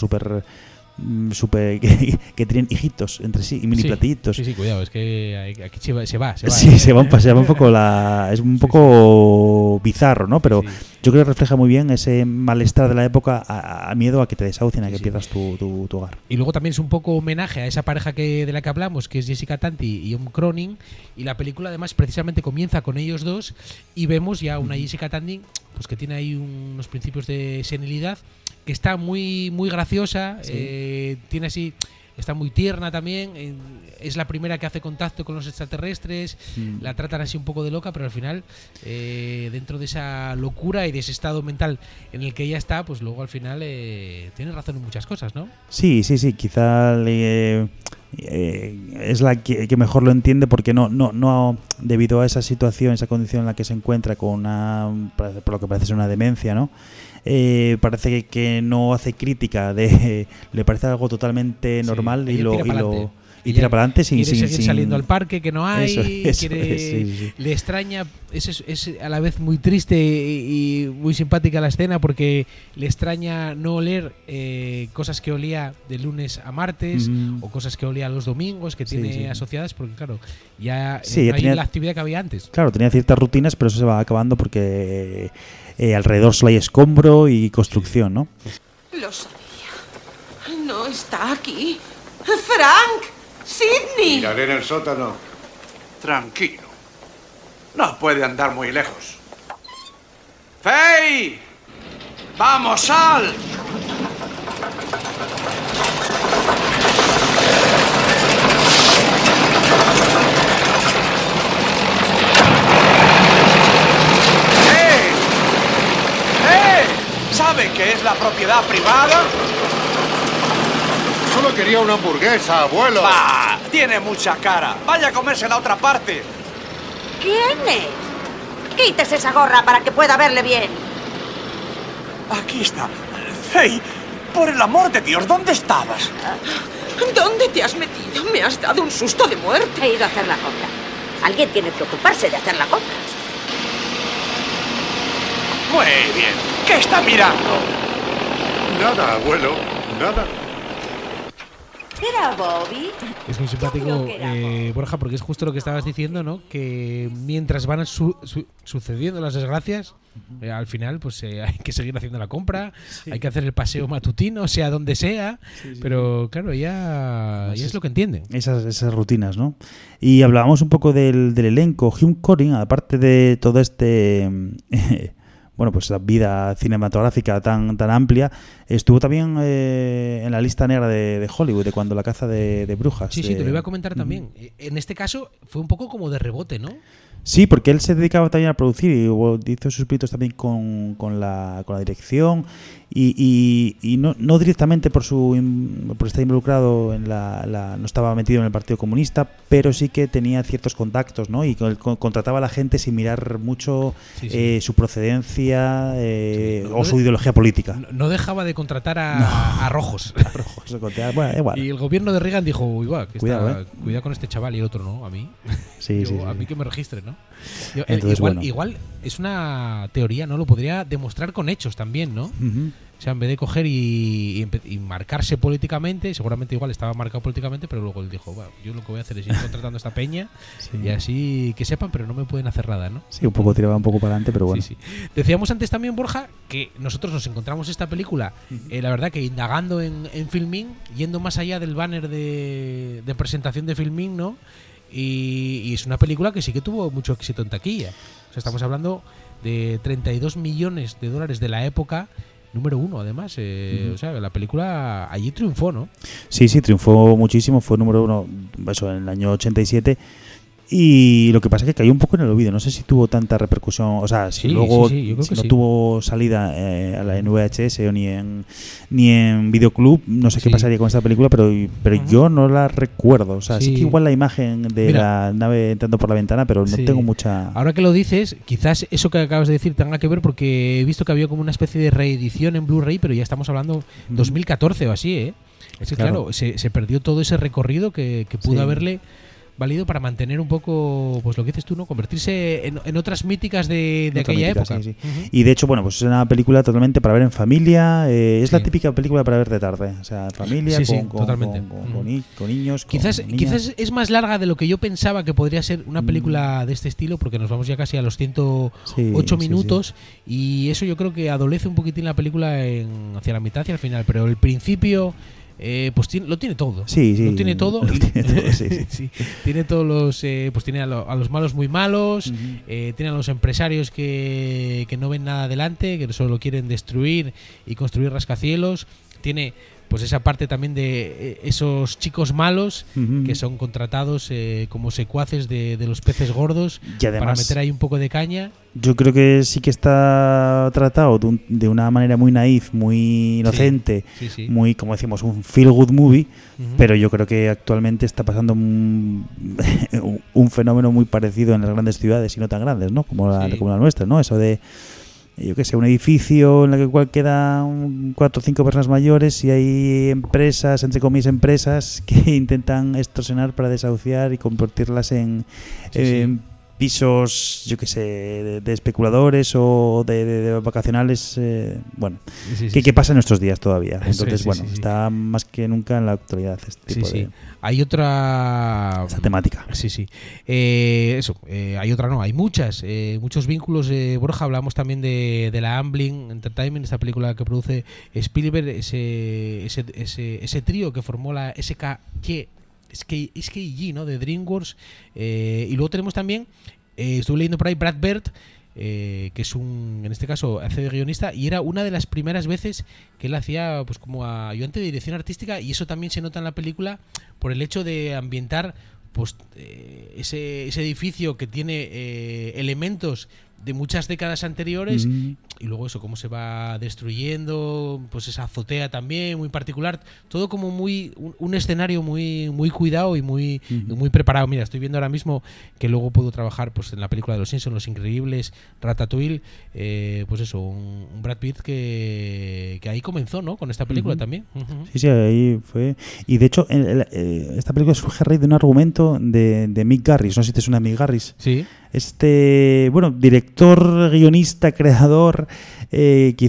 que tienen hijitos entre sí y mini platillitos. Sí, cuidado, es que aquí se va. Sí, se va un poco es un poco bizarro, ¿no? Pero yo creo que refleja muy bien ese malestar de la época, a miedo a que te desahucien, a que pierdas tu hogar. Y luego también es un poco homenaje a esa pareja de la que hablamos, que es Jessica Tanti y Tom Cronin, y la película además precisamente comienza con ellos dos, y vemos ya una Jessica Tanti pues que tiene ahí unos principios de senilidad, que está muy graciosa, tiene así, está muy tierna también, es la primera que hace contacto con los extraterrestres, la tratan así un poco de loca, pero al final dentro de esa locura y de ese estado mental en el que ella está, pues luego al final tiene razón en muchas cosas, ¿no? Sí, quizá es la que mejor lo entiende, porque no debido a esa situación, esa condición en la que se encuentra con por lo que parece ser una demencia, ¿no? Parece que no hace crítica, le parece algo totalmente normal, y tira para adelante sin seguir saliendo al parque, que no hay, eso, le extraña, es a la vez muy triste y muy simpática la escena, porque le extraña no oler cosas que olía de lunes a martes, o cosas que olía los domingos, que tiene asociadas, porque claro, ya no hay la actividad que había antes. Claro, tenía ciertas rutinas, pero eso se va acabando porque alrededor solo hay escombro y construcción, ¿no? Lo sabía. No está aquí. ¡Frank! ¡Sidney! Miraré en el sótano. Tranquilo. No puede andar muy lejos. ¡Faye! ¡Vamos, sal! ¿Sabe que es la propiedad privada? Solo quería una hamburguesa, abuelo. ¡Bah! Tiene mucha cara. Vaya a comerse la otra parte. ¿Quién es? Quítese esa gorra para que pueda verle bien. Aquí está. Faye, por el amor de Dios, ¿dónde estabas? ¿Dónde te has metido? Me has dado un susto de muerte. He ido a hacer la compra. Alguien tiene que ocuparse de hacer la compra. Muy bien. ¿Qué está mirando? Nada, abuelo. Nada. ¿Era Bobby? Es muy simpático, Borja, porque es justo lo que estabas diciendo, ¿no? Que mientras van sucediendo las desgracias, al final pues hay que seguir haciendo la compra, hay que hacer el paseo matutino, sea donde sea, pero claro, ya es lo que entienden. Esas rutinas, ¿no? Y hablábamos un poco del elenco. Hugh Corrin, aparte de todo este... bueno, pues la vida cinematográfica tan amplia, estuvo también en la lista negra de Hollywood, de cuando la caza de brujas. Sí, te lo iba a comentar también. En este caso fue un poco como de rebote, ¿no? Sí, porque él se dedicaba también a producir y hizo sus proyectos también con la dirección y no directamente por estar involucrado en no estaba metido en el Partido Comunista, pero sí que tenía ciertos contactos, ¿no? Y contrataba a la gente sin mirar mucho su procedencia o su ideología política. No dejaba de contratar a rojos. A rojos. Bueno, igual. Y el gobierno de Reagan dijo, cuidado con este chaval, y el otro no, a mí. Sí. A mí que me registren, ¿no? ¿no? Entonces, igual es una teoría, ¿no? Lo podría demostrar con hechos también, ¿no? O sea, en vez de coger y marcarse políticamente, seguramente igual estaba marcado políticamente, pero luego él dijo, bueno, yo lo que voy a hacer es ir contratando a esta peña y así que sepan, pero no me pueden hacer nada, ¿no? Sí, un poco tiraba un poco para adelante, pero bueno. Sí. Decíamos antes también, Borja, que nosotros nos encontramos esta película, la verdad que indagando en Filmin, yendo más allá del banner de presentación de Filmin, ¿no? Y es una película que sí que tuvo mucho éxito en taquilla. O sea, estamos hablando de 32 millones de dólares de la época, número 1 además. O sea, la película allí triunfó, ¿no? Sí, triunfó muchísimo, fue número 1 eso, en el año 87. Y lo que pasa es que cayó un poco en el olvido. No sé si tuvo tanta repercusión. O sea, si luego yo creo que no tuvo salida en VHS o ni en Videoclub, no sé qué pasaría con esta película, pero yo no la recuerdo. O sea, sí que igual la imagen de la nave entrando por la ventana, pero no tengo mucha... Ahora que lo dices, quizás eso que acabas de decir tenga que ver porque he visto que había como una especie de reedición en Blu-ray, pero ya estamos hablando 2014 o así, ¿eh? Es que claro, se perdió todo ese recorrido que pudo haberle válido para mantener un poco, pues lo que dices tú, ¿no? Convertirse en otras míticas de aquella época. Sí. Y de hecho, bueno, pues es una película totalmente para ver en familia. Es la típica película para ver de tarde. O sea, familia, con niños. Quizás es más larga de lo que yo pensaba que podría ser una película de este estilo, porque nos vamos ya casi a los 108 minutos. Y eso yo creo que adolece un poquitín la película hacia la mitad y al final. Pero el principio... pues lo tiene todo. Lo tiene todo. Tiene todos los. Pues tiene a los malos muy malos. Tiene a los empresarios que no ven nada adelante, que solo quieren destruir y construir rascacielos. Tiene pues esa parte también de esos chicos malos que son contratados como secuaces de los peces gordos para meter ahí un poco de caña. Yo creo que sí que está tratado de una manera muy naif, muy inocente, muy, como decimos, un feel good movie, pero yo creo que actualmente está pasando un fenómeno muy parecido en las grandes ciudades y no tan grandes, ¿no? Como la nuestra, ¿no? Eso de, yo qué sé, un edificio en el cual quedan 4 o 5 personas mayores y hay empresas, entre comillas empresas, que intentan extorsionar para desahuciar y convertirlas en pisos, yo qué sé, de especuladores o de vacacionales, que pasa en nuestros días todavía. Entonces, está más que nunca en la actualidad este tipo de... Hay otra... Esa temática. Hay otra no, hay muchos vínculos. Borja, hablamos también de la Amblin Entertainment, esta película que produce Spielberg, ese trío que formó la SKG, ¿no? De DreamWorks, y luego tenemos también, estuve leyendo por ahí, Brad Bird, que es en este caso hace de guionista, y era una de las primeras veces que él hacía pues como ayudante de dirección artística, y eso también se nota en la película por el hecho de ambientar pues ese edificio que tiene elementos de muchas décadas anteriores, y luego eso, cómo se va destruyendo, pues esa azotea también muy particular, todo como un escenario muy cuidado y muy preparado. Mira, estoy viendo ahora mismo que luego puedo trabajar pues en la película de Los Simpsons, Los Increíbles, Ratatouille, pues eso, un Brad Pitt que ahí comenzó, ¿no? Con esta película también. Sí, ahí fue. Y de hecho, esta película surge a raíz de un argumento de Mick Garris. No sé si te suena Mick Garris. Sí. Director, guionista, creador, que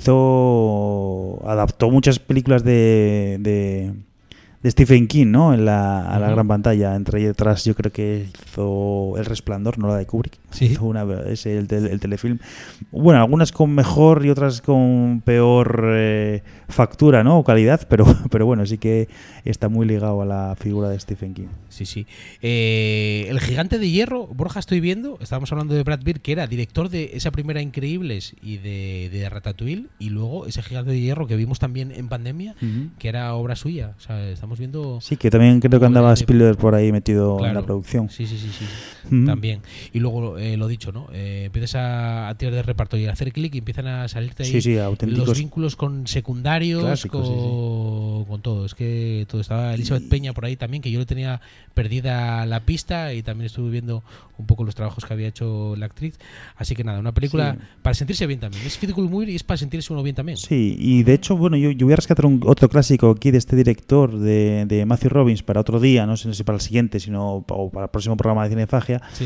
adaptó muchas películas de Stephen King, ¿no? A la gran pantalla. Entre otras, yo creo que hizo El Resplandor, no la de Kubrick. Hizo el telefilm. Bueno, algunas con mejor y otras con peor factura, ¿no? O calidad, pero bueno, sí que está muy ligado a la figura de Stephen King. Sí. El Gigante de Hierro, Borja, estoy viendo, estábamos hablando de Brad Bird, que era director de esa primera Increíbles y de Ratatouille, y luego ese Gigante de Hierro que vimos también en pandemia, que era obra suya. O sea, estamos viendo... Sí, que también creo que andaba Spielberg por ahí metido en la producción. Sí. También. Y luego, lo dicho, ¿no? Empiezas a tirar de reparto y a hacer clic y empiezan a salirte ahí los vínculos con secundarios, clásicos, con todo. Es que todo estaba Elizabeth Peña por ahí también, que yo le tenía perdida la pista, y también estuve viendo un poco los trabajos que había hecho la actriz. Así que nada, una película para sentirse bien también. Es feel good movie y es para sentirse uno bien también. Sí, y de hecho, bueno, yo voy a rescatar otro clásico aquí de este director, de Matthew Robbins, para otro día, no sé si para el siguiente, sino para el próximo programa de Cinefagia.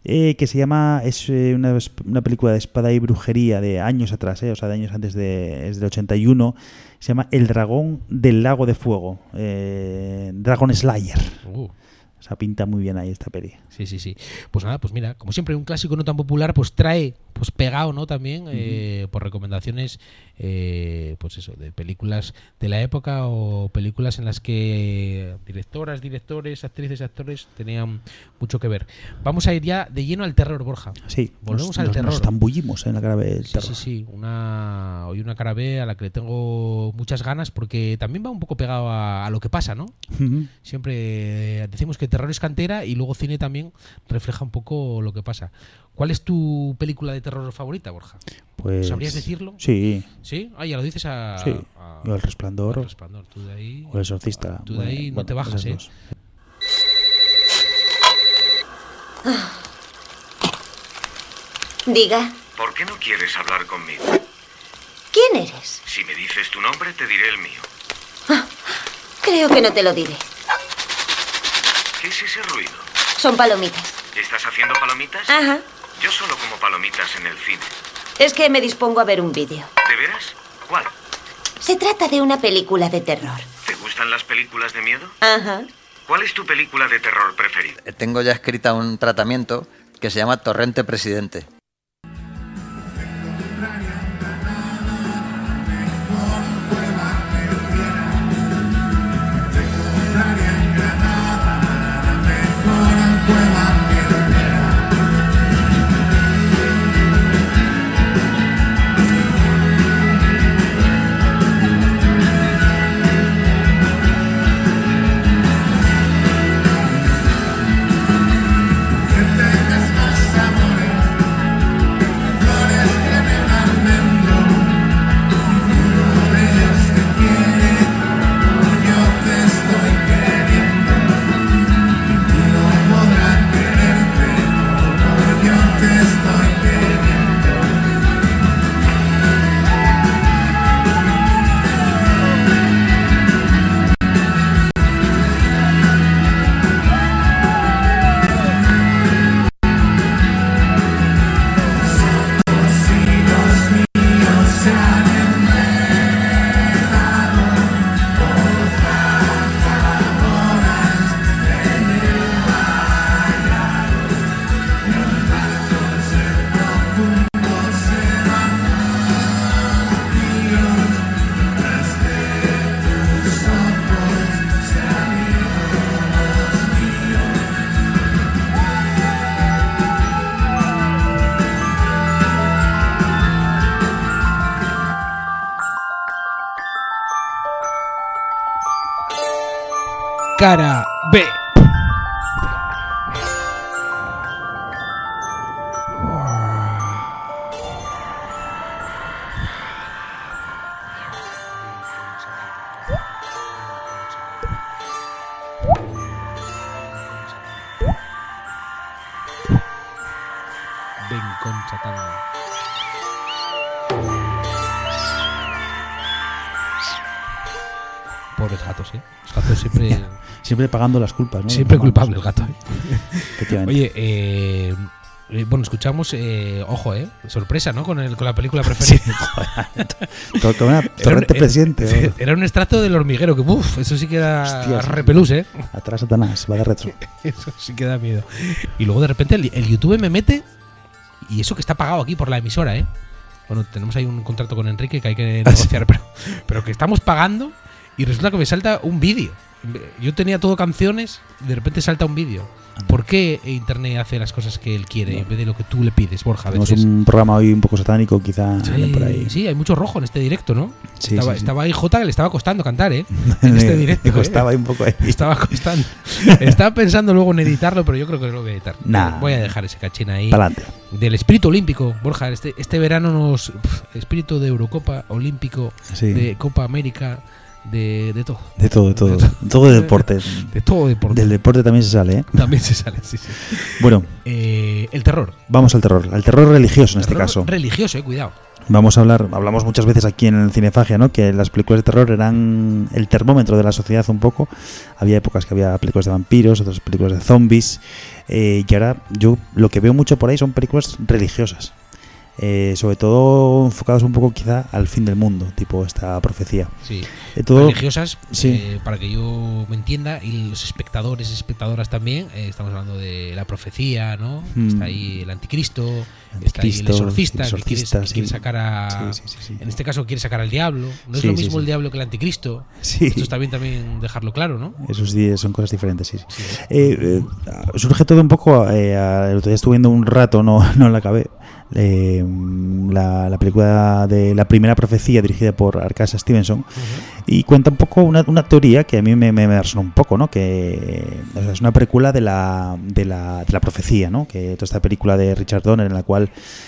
que se llama, es una película de espada y brujería de años atrás, o sea, de años antes, es del 81. Se llama El dragón del lago de fuego, Dragon Slayer. O sea, pinta muy bien ahí esta peli. Sí. Pues nada, pues mira, como siempre, un clásico no tan popular, pues trae pues pegado, ¿no? También por recomendaciones, pues eso, de películas de la época o películas en las que directores, actrices, actores tenían mucho que ver. Vamos a ir ya de lleno al terror, Borja. Sí, volvemos al terror. Nos zambullimos en la cara B del terror. Sí. Hoy una cara B a la que le tengo muchas ganas porque también va un poco pegado a lo que pasa, ¿no? Siempre decimos que terror es cantera y luego cine también refleja un poco lo que pasa. ¿Cuál es tu película de terror favorita, Borja? Pues, ¿sabrías decirlo? Sí. ¿Sí? Ah, ya lo dices a... Sí. Yo El Resplandor. El Resplandor. Tú de ahí... O El Exorcista. Tú de ahí no te bajas, ¿eh? Diga. ¿Por qué no quieres hablar conmigo? ¿Quién eres? Si me dices tu nombre, te diré el mío. Creo que no te lo diré. ¿Qué es ese ruido? Son palomitas. ¿Estás haciendo palomitas? Ajá. Yo solo como palomitas en el cine. Es que me dispongo a ver un vídeo. ¿De veras? ¿Cuál? Se trata de una película de terror. ¿Te gustan las películas de miedo? Ajá. ¿Cuál es tu película de terror preferida? Tengo ya escrita un tratamiento que se llama Torrente Presidente. Cara B. Ven con Satán. Pobres gatos, ¿eh? Los gatos siempre... Siempre pagando las culpas, ¿no? Siempre culpable el gato, ¿eh? Efectivamente. Oye, bueno, escuchamos, ojo, sorpresa, ¿no? Con la película preferida. Torrente Presidente. Era un extracto del Hormiguero, que eso sí que da repelús, ¿eh? Atrás Satanás, va de retro. Eso sí que da miedo. Y luego de repente el YouTube me mete, y eso que está pagado aquí por la emisora, ¿eh? Bueno, tenemos ahí un contrato con Enrique que hay que negociar, pero que estamos pagando y resulta que me salta un vídeo. Yo tenía todo canciones y de repente salta un vídeo. ¿Por qué Internet hace las cosas que él quiere en vez de lo que tú le pides, Borja? Tenemos un programa hoy un poco satánico, quizá por ahí. Sí, hay mucho rojo en este directo, ¿no? Sí, estaba ahí Jota, que le estaba costando cantar, ¿eh? En este directo. Le costaba ahí un poco ahí. Estaba costando. Estaba pensando luego en editarlo, pero yo creo que no lo voy a editar. Voy a dejar ese cachín ahí. Pa'lante. Del espíritu olímpico, Borja. Este verano espíritu de Eurocopa, olímpico, de Copa América. De todo. De todo. Todo de deporte. De todo deporte. Del deporte también se sale, ¿eh? También se sale, sí. Bueno. El terror. Vamos al terror. Al terror religioso en este caso. Religioso, cuidado. hablamos muchas veces aquí en Cinefagia, ¿no? Que las películas de terror eran el termómetro de la sociedad un poco. Había épocas que había películas de vampiros, otras películas de zombies, y ahora yo lo que veo mucho por ahí son películas religiosas. Sobre todo enfocados un poco quizá al fin del mundo, tipo esta profecía. Sí. Todo, religiosas, sí. Para que yo me entienda, y los espectadores y espectadoras también, estamos hablando de la profecía, ¿no? Está ahí el anticristo, está ahí el exorcista que quiere sacar a... Sí. En este caso quiere sacar al diablo. No es lo mismo el diablo que el anticristo. Sí. Esto está bien también dejarlo claro, ¿no? Esos días son cosas diferentes, sí. Surge todo un poco... el otro día estuve viendo un rato, no la acabé. La película de La primera profecía, dirigida por Arkasha Stevenson, y cuenta un poco una teoría que a mí me resonó un poco, ¿no? Que es una precuela de la profecía, ¿no? Que toda esta película de Richard Donner, en la cual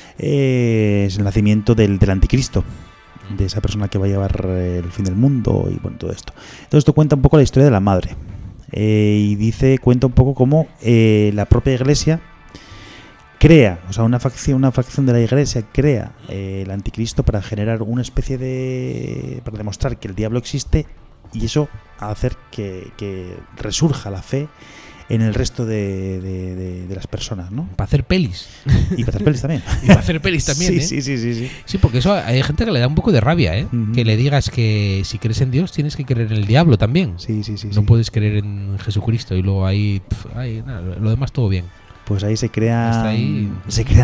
es el nacimiento del anticristo, de esa persona que va a llevar el fin del mundo y bueno, todo esto. Entonces esto cuenta un poco la historia de la madre, y cuenta un poco cómo la propia iglesia crea, o sea, una facción de la iglesia crea el anticristo para generar una especie para demostrar que el diablo existe, y eso a hacer que resurja la fe en el resto de las personas, ¿no? Para hacer pelis. Y para hacer pelis también. Y para hacer pelis también, sí, ¿eh? Sí, porque eso hay gente que le da un poco de rabia, ¿eh? Que le digas que si crees en Dios tienes que creer en el diablo también. Sí. No puedes creer en Jesucristo y luego ahí lo demás todo bien. Pues ahí se crean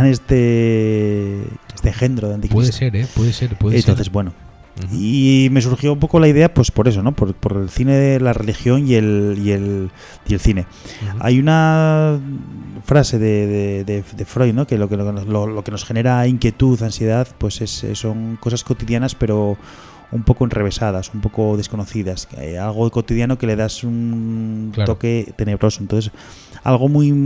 este engendro de anticristo. Puede ser, puede ser. Entonces, bueno. Y me surgió un poco la idea, pues por eso, ¿no? Por el cine de la religión y el cine. Hay una frase de Freud, ¿no? Que lo que nos genera inquietud, ansiedad, pues son cosas cotidianas, pero un poco enrevesadas, un poco desconocidas. Algo cotidiano que le das un toque tenebroso. Entonces, algo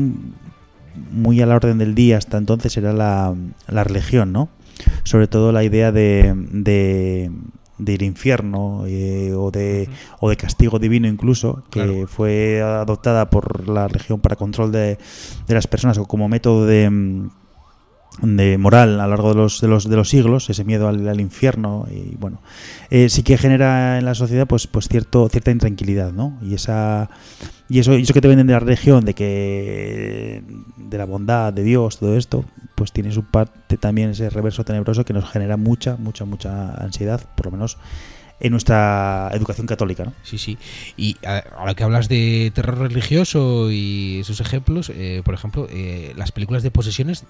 muy a la orden del día hasta entonces era la religión, ¿no? Sobre todo la idea del infierno o de castigo divino incluso, que fue adoptada por la religión para control de las personas o como método de moral a lo largo de los siglos, ese miedo al infierno, y bueno, sí que genera en la sociedad pues cierta intranquilidad, ¿no? Y eso que te venden de la religión, de la bondad de Dios, todo esto, pues tiene su parte también, ese reverso tenebroso que nos genera mucha ansiedad, por lo menos en nuestra educación católica, ¿no? Sí. Y ahora que hablas de terror religioso y esos ejemplos, por ejemplo, las películas de posesiones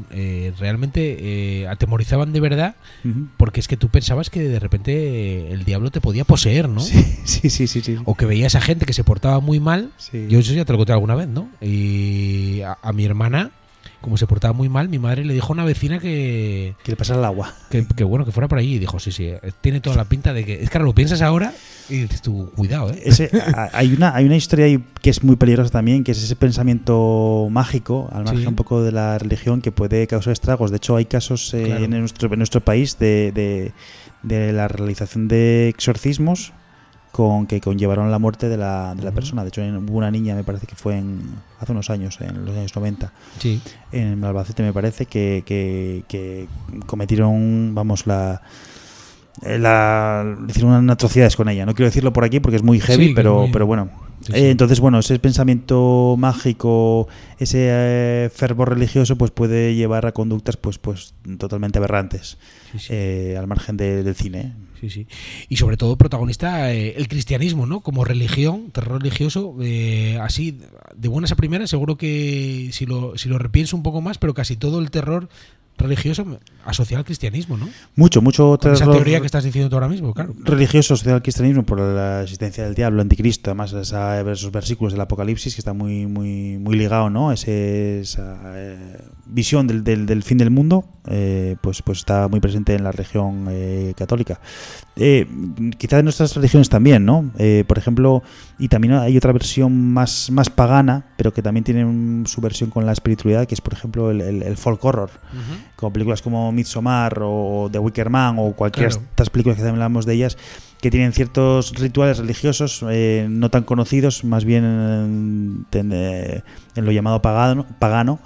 realmente atemorizaban de verdad, porque es que tú pensabas que de repente el diablo te podía poseer, ¿no? Sí. O que veías a gente que se portaba muy mal. Sí. Yo eso ya te lo conté alguna vez, ¿no? Y a mi hermana, como se portaba muy mal, mi madre le dijo a una vecina que le pasara el agua. Que bueno, que fuera por allí. Y dijo, sí, tiene toda la pinta de que... Es que ahora lo piensas ahora y dices tú, cuidado, ¿eh? Hay una historia ahí que es muy peligrosa también, que es ese pensamiento mágico, al margen un poco de la religión, que puede causar estragos. De hecho, hay casos en nuestro país de la realización de exorcismos que conllevaron la muerte de la persona. De hecho, hubo una niña, me parece que fue hace unos años, en los años 90, en Albacete, me parece, que cometieron, hicieron unas atrocidades con ella. No quiero decirlo por aquí porque es muy heavy, pero bueno. Entonces, bueno, ese pensamiento mágico, ese fervor religioso, pues puede llevar a conductas pues totalmente aberrantes, al margen del cine. Sí. Y sobre todo protagonista el cristianismo, ¿no? Como religión, terror religioso, así de buenas a primeras, seguro que si lo repienso un poco más, pero casi todo el terror religioso asociado al cristianismo, ¿no? Mucho con esa teoría que estás diciendo tú ahora mismo, claro. Religioso asociado al cristianismo por la existencia del diablo, anticristo, además esos versículos del Apocalipsis que está muy ligado, ¿no? Esa visión del fin del mundo, pues está muy presente en la religión católica. Quizás en nuestras religiones también, ¿no? Por ejemplo, y también hay otra versión más pagana, pero que también tiene su versión con la espiritualidad, que es, por ejemplo, el folk horror. Con películas como Midsommar o The Wicker Man o cualquiera de estas películas que también hablamos de ellas, que tienen ciertos rituales religiosos no tan conocidos, más bien en lo llamado pagano,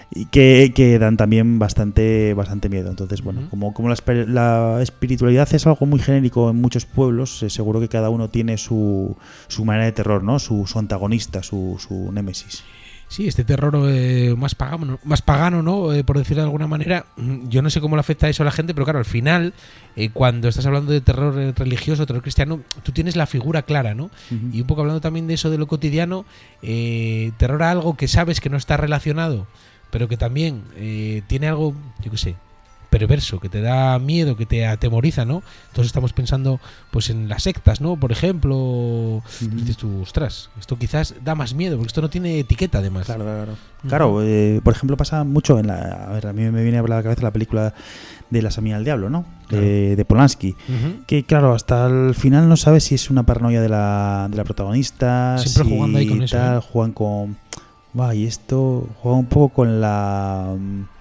y que dan también bastante miedo. Entonces, bueno, como la espiritualidad es algo muy genérico en muchos pueblos, seguro que cada uno tiene su manera de terror, ¿no? Su antagonista, su némesis. Sí, este terror más pagano, ¿no? Por decirlo de alguna manera. Yo no sé cómo le afecta eso a la gente, pero claro, al final, cuando estás hablando de terror religioso, terror cristiano, tú tienes la figura clara, ¿no? Uh-huh. Y un poco hablando también de eso de lo cotidiano, terror a algo que sabes que no está relacionado, pero que también tiene algo, yo qué sé, perverso, que te da miedo, que te atemoriza, ¿no? Entonces estamos pensando pues en las sectas, ¿no? Por ejemplo, dices tú, ostras, esto quizás da más miedo, porque esto no tiene etiqueta además. Claro, por ejemplo pasa mucho a mí me viene a la cabeza la película de La Semilla del Diablo, ¿no? Claro. De Polanski, que claro, hasta el final no sabes si es una paranoia de la protagonista, siempre jugando ahí con eso, tal, juegan con... y esto juega un poco con la...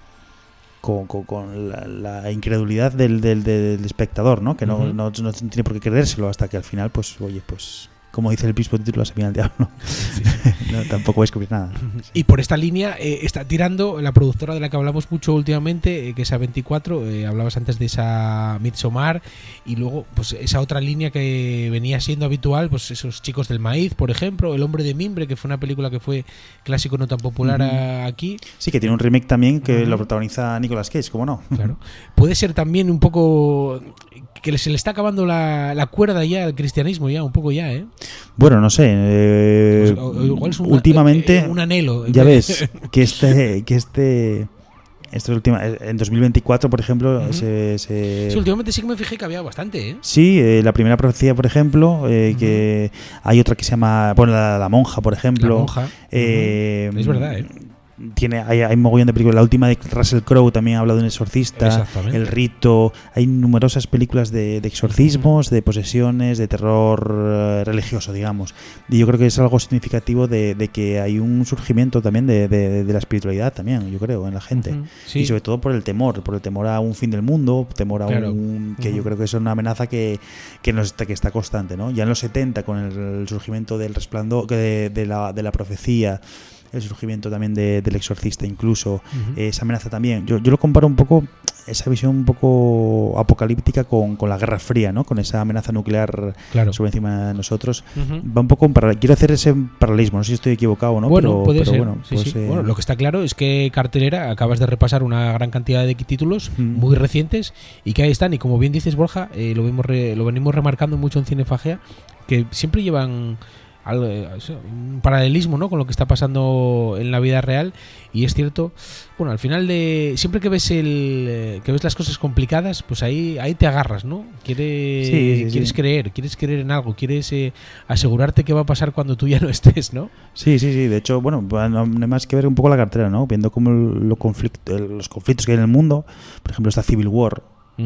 Con la incredulidad del espectador, ¿no? Que no tiene por qué creérselo hasta que al final, pues, oye, pues, como dice el mismo título, La Semilla del Diablo. Sí. No, tampoco vais a descubrir nada. Sí. Y por esta línea está tirando la productora de la que hablamos mucho últimamente, que es A24. Hablabas antes de esa Midsommar, y luego pues esa otra línea que venía siendo habitual, pues esos Chicos del Maíz, por ejemplo, El Hombre de Mimbre, que fue una película que fue clásico no tan popular aquí. Sí, que tiene un remake también que lo protagoniza Nicolas Cage, ¿cómo no? Claro. Puede ser también un poco que se le está acabando la cuerda ya al cristianismo, ya un poco ya, ¿eh? Bueno, no sé. Igual es últimamente un anhelo. Ya ves que en 2024, por ejemplo, sí, últimamente sí que me fijé que había bastante, ¿eh? Sí, La Primera Profecía, por ejemplo, que hay otra que se llama, bueno, la Monja, por ejemplo. La Monja. Es verdad, ¿eh? Hay un mogollón de películas. La última de Russell Crowe también ha hablado de un exorcista. El Rito. Hay numerosas películas de exorcismos, de posesiones, de terror religioso, digamos. Y yo creo que es algo significativo de que hay un surgimiento también de la espiritualidad también, yo creo, en la gente. Sí. Y sobre todo por el temor a un fin del mundo, temor a que yo creo que es una amenaza que está constante, ¿no? Ya en los 70, con el surgimiento del Resplandor, de la profecía, el surgimiento también del exorcista, incluso esa amenaza también. Yo lo comparo un poco, esa visión un poco apocalíptica con la Guerra Fría, ¿no? Con esa amenaza nuclear sobre encima de nosotros. Va un poco quiero hacer ese paralelismo, no sé si estoy equivocado o no, bueno, puede ser. Bueno, sí, pues, sí. Bueno, lo que está claro es que cartelera, acabas de repasar una gran cantidad de títulos muy recientes y que ahí están, y como bien dices, Borja, lo venimos remarcando mucho en Cinefagea, que siempre llevan un paralelismo, ¿no?, con lo que está pasando en la vida real. Y es cierto, bueno, al final siempre que ves las cosas complicadas, pues ahí te agarras, ¿no? Quieres creer en algo, quieres asegurarte qué va a pasar cuando tú ya no estés, ¿no? Sí. De hecho, bueno, no hay más que ver un poco la cartera, ¿no? Viendo cómo los conflictos que hay en el mundo. Por ejemplo, esta Civil War.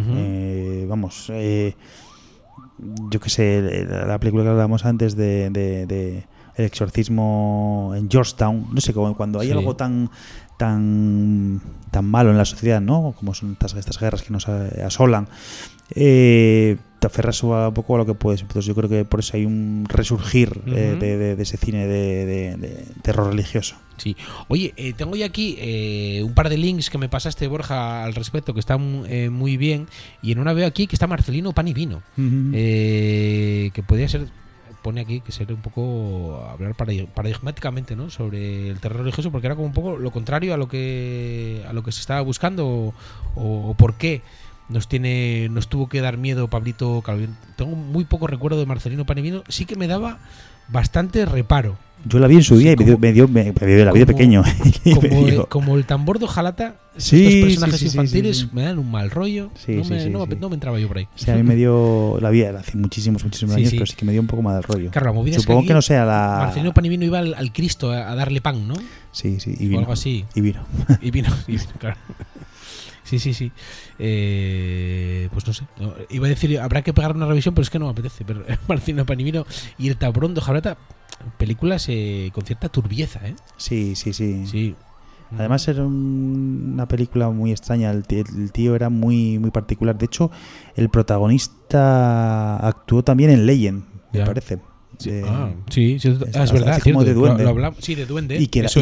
Yo qué sé, la película que hablábamos antes de El exorcismo en Georgetown, no sé, cuando hay algo tan malo en la sociedad, ¿no? Como son estas guerras que nos asolan, te aferras un poco a lo que puedes. Entonces yo creo que por eso hay un resurgir de ese cine de terror religioso. Sí. Oye, tengo ya aquí un par de links que me pasaste, Borja, al respecto, que están muy bien. Y en una veo aquí que está Marcelino Pan y Vino, que podría ser, pone aquí, que sería un poco hablar paradigmáticamente, ¿no?, sobre el terror religioso, porque era como un poco lo contrario a lo que se estaba buscando, o por qué nos tuvo que dar miedo Pablito Calvin. Tengo muy poco recuerdo de Marcelino Pan y Vino, sí que me daba bastante reparo. Yo la vi en su día y me dio la vida pequeño. Como el tambor de hojalata, estos personajes infantiles me dan un mal rollo. No me entraba yo por ahí. Sí, a mí me dio la vida hace muchísimos años, pero sí que me dio un poco mal rollo. Claro, la movida supongo es que no sea la... Marcelino Pan y Vino iba al Cristo a darle pan, ¿no? Sí, y vino. O algo así. Y vino, claro. Sí. Pues no sé. No, iba a decir, habrá que pegar una revisión, pero es que no me apetece. Pero Marcelino Pan y Vino y El tablón de hojalata, películas con cierta turbieza, ¿eh? Sí. Además era una película muy extraña. El tío era muy, muy particular. De hecho, el protagonista actuó también en Legend, me parece. Sí, es verdad. Hace como de duende. Lo hablamos, sí, de duende. Y que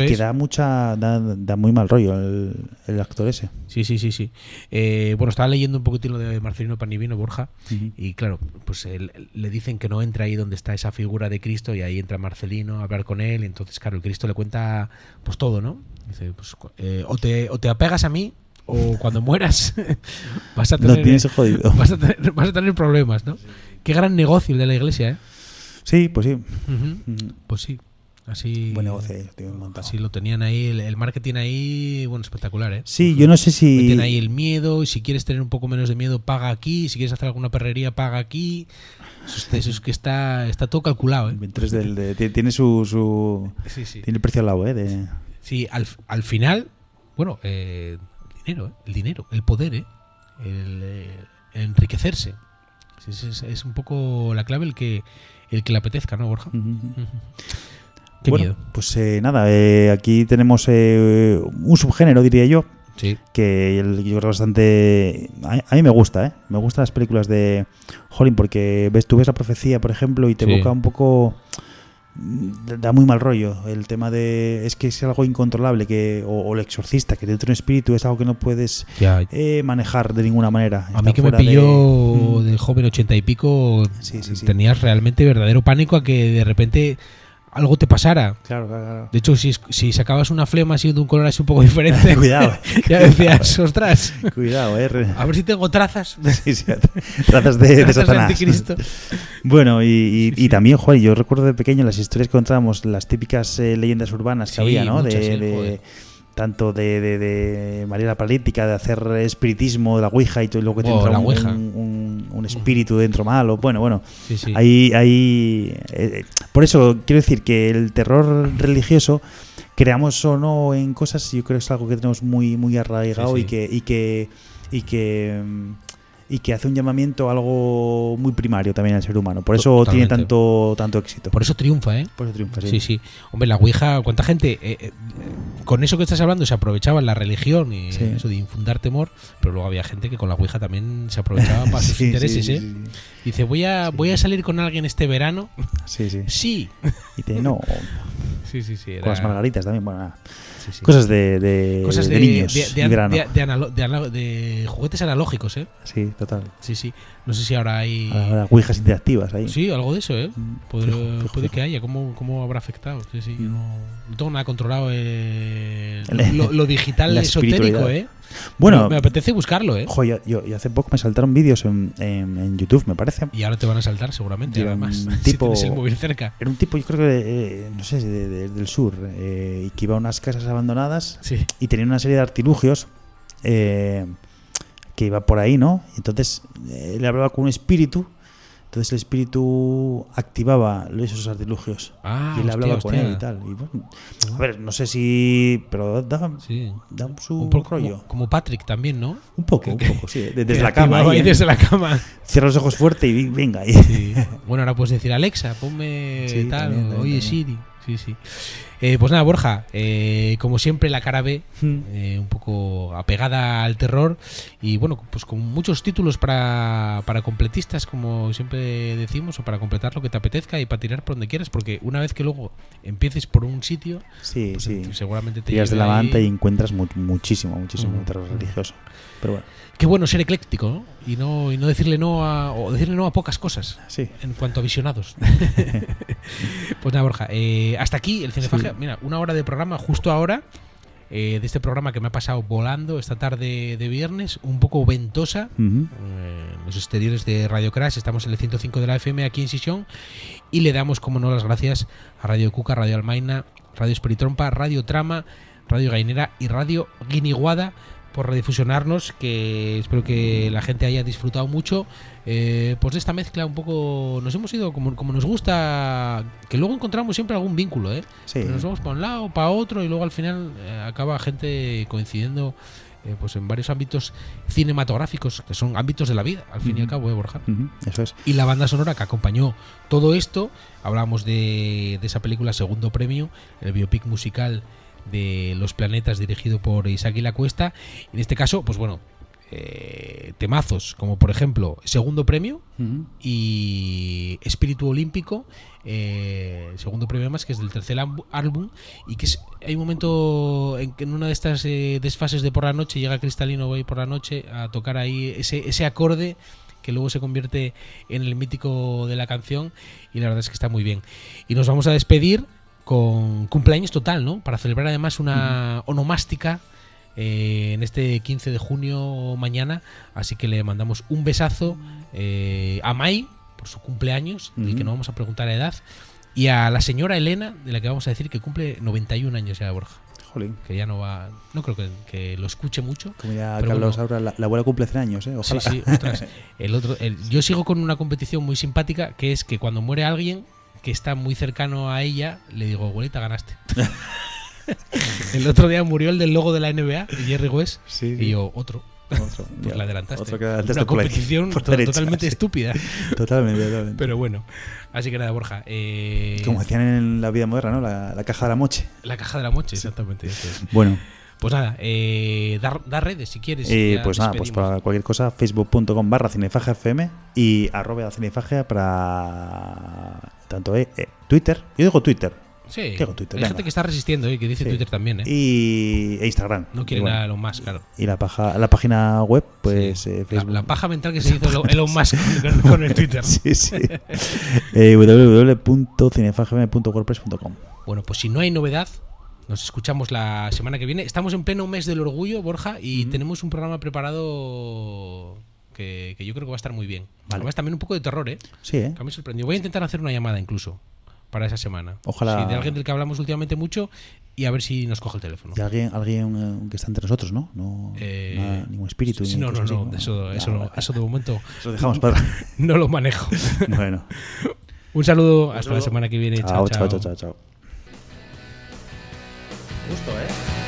da muy mal rollo el actor ese. Sí. Bueno, estaba leyendo un poquitín lo de Marcelino Panivino, Borja, y claro, pues le dicen que no entra ahí donde está esa figura de Cristo, y ahí entra Marcelino a hablar con él, y entonces, claro, el Cristo le cuenta pues todo, ¿no? Dice, pues o te apegas a mí, o cuando mueras vas a tener, no tienes jodido. Vas a tener problemas, ¿no? Qué gran negocio el de la iglesia, ¿eh? Sí, pues sí. Pues sí. Así, buen negocio, montado. Así lo tenían ahí, el marketing ahí, bueno, espectacular, ¿eh? Sí, yo no sé si... Meten ahí el miedo, y si quieres tener un poco menos de miedo, paga aquí, si quieres hacer alguna perrería, paga aquí. Eso es que está todo calculado, ¿eh? Tiene su sí. Tiene el precio al lado, ¿eh? Sí, al final, bueno, el dinero, el poder, el enriquecerse. Es un poco la clave el que le apetezca, ¿no, Borja? Qué bueno, miedo. Pues nada, aquí tenemos un subgénero, diría yo, sí, que yo creo bastante... A mí me gusta, ¿eh? Me gustan las películas de Hollywood porque tú ves La Profecía, por ejemplo, y te evoca un poco... Da muy mal rollo el tema de... Es que es algo incontrolable, o El Exorcista, que dentro de un espíritu es algo que no puedes manejar de ninguna manera. A mí que me pilló de joven 80 y pico, tenías realmente verdadero pánico a que de repente algo te pasara. Claro. De hecho, si sacabas una flema así de un color así un poco diferente, cuidado, ya decías, ostras, cuidado, a ver si tengo trazas. Trazas de Satanás. Anticristo. Bueno, y también, joder, yo recuerdo de pequeño las historias que contábamos, las típicas leyendas urbanas que había, ¿no? Tanto de María la Paralítica, de hacer espiritismo, de la Ouija, y todo, y luego que te entra un espíritu dentro malo. Bueno. Sí. Ahí por eso quiero decir que el terror religioso, creamos o no en cosas, yo creo que es algo que tenemos muy, muy arraigado, y que hace un llamamiento a algo muy primario también al ser humano. Por eso tiene tanto éxito. Por eso triunfa, ¿eh? Por eso triunfa, sí. Hombre, la Ouija, ¿cuánta gente con eso que estás hablando se aprovechaba en la religión y eso de infundar temor? Pero luego había gente que con la Ouija también se aprovechaba para sus intereses, ¿eh? Dice, voy a salir con alguien este verano. Sí. Y te no. Sí. Con las margaritas también, bueno, nada. Cosas de niños y verano. De juguetes analógicos, ¿eh? Sí, total. Sí. No sé si ahora hay... Ahora ouijas interactivas ahí. Sí, algo de eso, ¿eh? Puede que haya. ¿Cómo habrá afectado? Sí. No tengo nada controlado lo digital esotérico, ¿eh? Bueno, me apetece buscarlo, ¿eh? Yo hace poco me saltaron vídeos en YouTube, me parece. Y ahora te van a saltar seguramente, además. Si tienes el móvil cerca. Era un tipo, yo creo que no sé, del sur, y que iba a unas casas abandonadas y tenía una serie de artilugios que iba por ahí, ¿no? Entonces le hablaba con un espíritu. Entonces el espíritu activaba esos artilugios y le hablaba con él y tal. Y bueno, a ver, no sé si... Pero da su un poco rollo. Como Patrick también, ¿no? Un poco, sí. Desde la cama. Desde la cama. Cierra los ojos fuerte y venga. Sí. Bueno, ahora puedes decir, Alexa, ponme tal. También, oye, Siri. Sí. Pues nada, Borja, como siempre la cara B, un poco apegada al terror, y bueno, pues con muchos títulos para completistas, como siempre decimos, o para completar lo que te apetezca y para tirar por donde quieras, porque una vez que luego empieces por un sitio, pues seguramente te tiras de la manta y encuentras muchísimo terror religioso. Pero bueno. Qué bueno ser ecléctico, ¿no? Y no decirle no a pocas cosas en cuanto a visionados. Pues nada, Borja, hasta aquí el Cinefagia. Mira, 1 hora de programa justo ahora, de este programa que me ha pasado volando esta tarde de viernes, un poco ventosa, en los exteriores de Radio Crash. Estamos en el 105 de la FM aquí en Sisión, y le damos, como no, las gracias a Radio Cuca, Radio Almaina, Radio Esperitrompa, Radio Trama, Radio Gainera y Radio Guiniguada por redifusionarnos, que espero que la gente haya disfrutado mucho pues de esta mezcla un poco. Nos hemos ido como nos gusta, que luego encontramos siempre algún vínculo, pero nos vamos para un lado, para otro, y luego al final acaba gente coincidiendo pues en varios ámbitos cinematográficos, que son ámbitos de la vida, al fin y al cabo, Borja. Eso es. Y la banda sonora que acompañó todo esto, hablábamos de esa película Segundo Premio, el biopic musical de Los Planetas, dirigido por Isaac y la Cuesta. En este caso, pues bueno, temazos, como por ejemplo Segundo Premio y Espíritu Olímpico, Segundo Premio más, que es del tercer álbum, y que hay un momento en que en una de estas desfases de por la noche llega Cristalino Boy por la noche a tocar ahí ese acorde que luego se convierte en el mítico de la canción, y la verdad es que está muy bien. Y nos vamos a despedir con Cumpleaños Total, ¿no? Para celebrar además una onomástica en este 15 de junio mañana, así que le mandamos un besazo a Mai por su cumpleaños, del que no vamos a preguntar la edad, y a la señora Elena, de la que vamos a decir que cumple 91 años ya, Borja. Jolín. Que ya no va, no creo que lo escuche mucho. Como ya Carlos, bueno, ahora la abuela cumple 100 años, ojalá. Sí, ostras. Yo sigo con una competición muy simpática, que es que cuando muere alguien que está muy cercano a ella, le digo, abuelita, ganaste. El otro día murió el del logo de la NBA, Jerry West, y yo, otro. Pues la adelantaste. Una competición totalmente estúpida. Totalmente. Pero bueno, así que nada, Borja. Como decían en la vida moderna, ¿no? La caja de la moche. La caja de la moche, exactamente. Bueno. Pues nada, dar redes si quieres. Pues nada, pues para cualquier cosa, facebook.com/cinefagfm y @cinefagia para tanto Twitter. Yo digo Twitter. Sí, ¿qué hago Twitter? Hay gente que está resistiendo que dice Twitter también. E Instagram. No quieren a Elon Musk, claro. Y la página web, pues Facebook. La paja mental que se hizo Elon Musk con el Twitter. Sí. www.cinefagfm.wordpress.com. Bueno, pues si no hay novedad, nos escuchamos la semana que viene. Estamos en pleno mes del orgullo, Borja, y tenemos un programa preparado que yo creo que va a estar muy bien. Vale. Además también un poco de terror, Sí, Que a mí me sorprendió. Voy a intentar hacer una llamada incluso para esa semana. Ojalá. Sí, de alguien del que hablamos últimamente mucho, y a ver si nos coge el teléfono. Y alguien que está entre nosotros, ¿no? Ningún espíritu. Sí, no. Eso de momento. Eso dejamos para. No lo manejo. Bueno. Un saludo, hasta la semana que viene. Chao. Chao. Justo,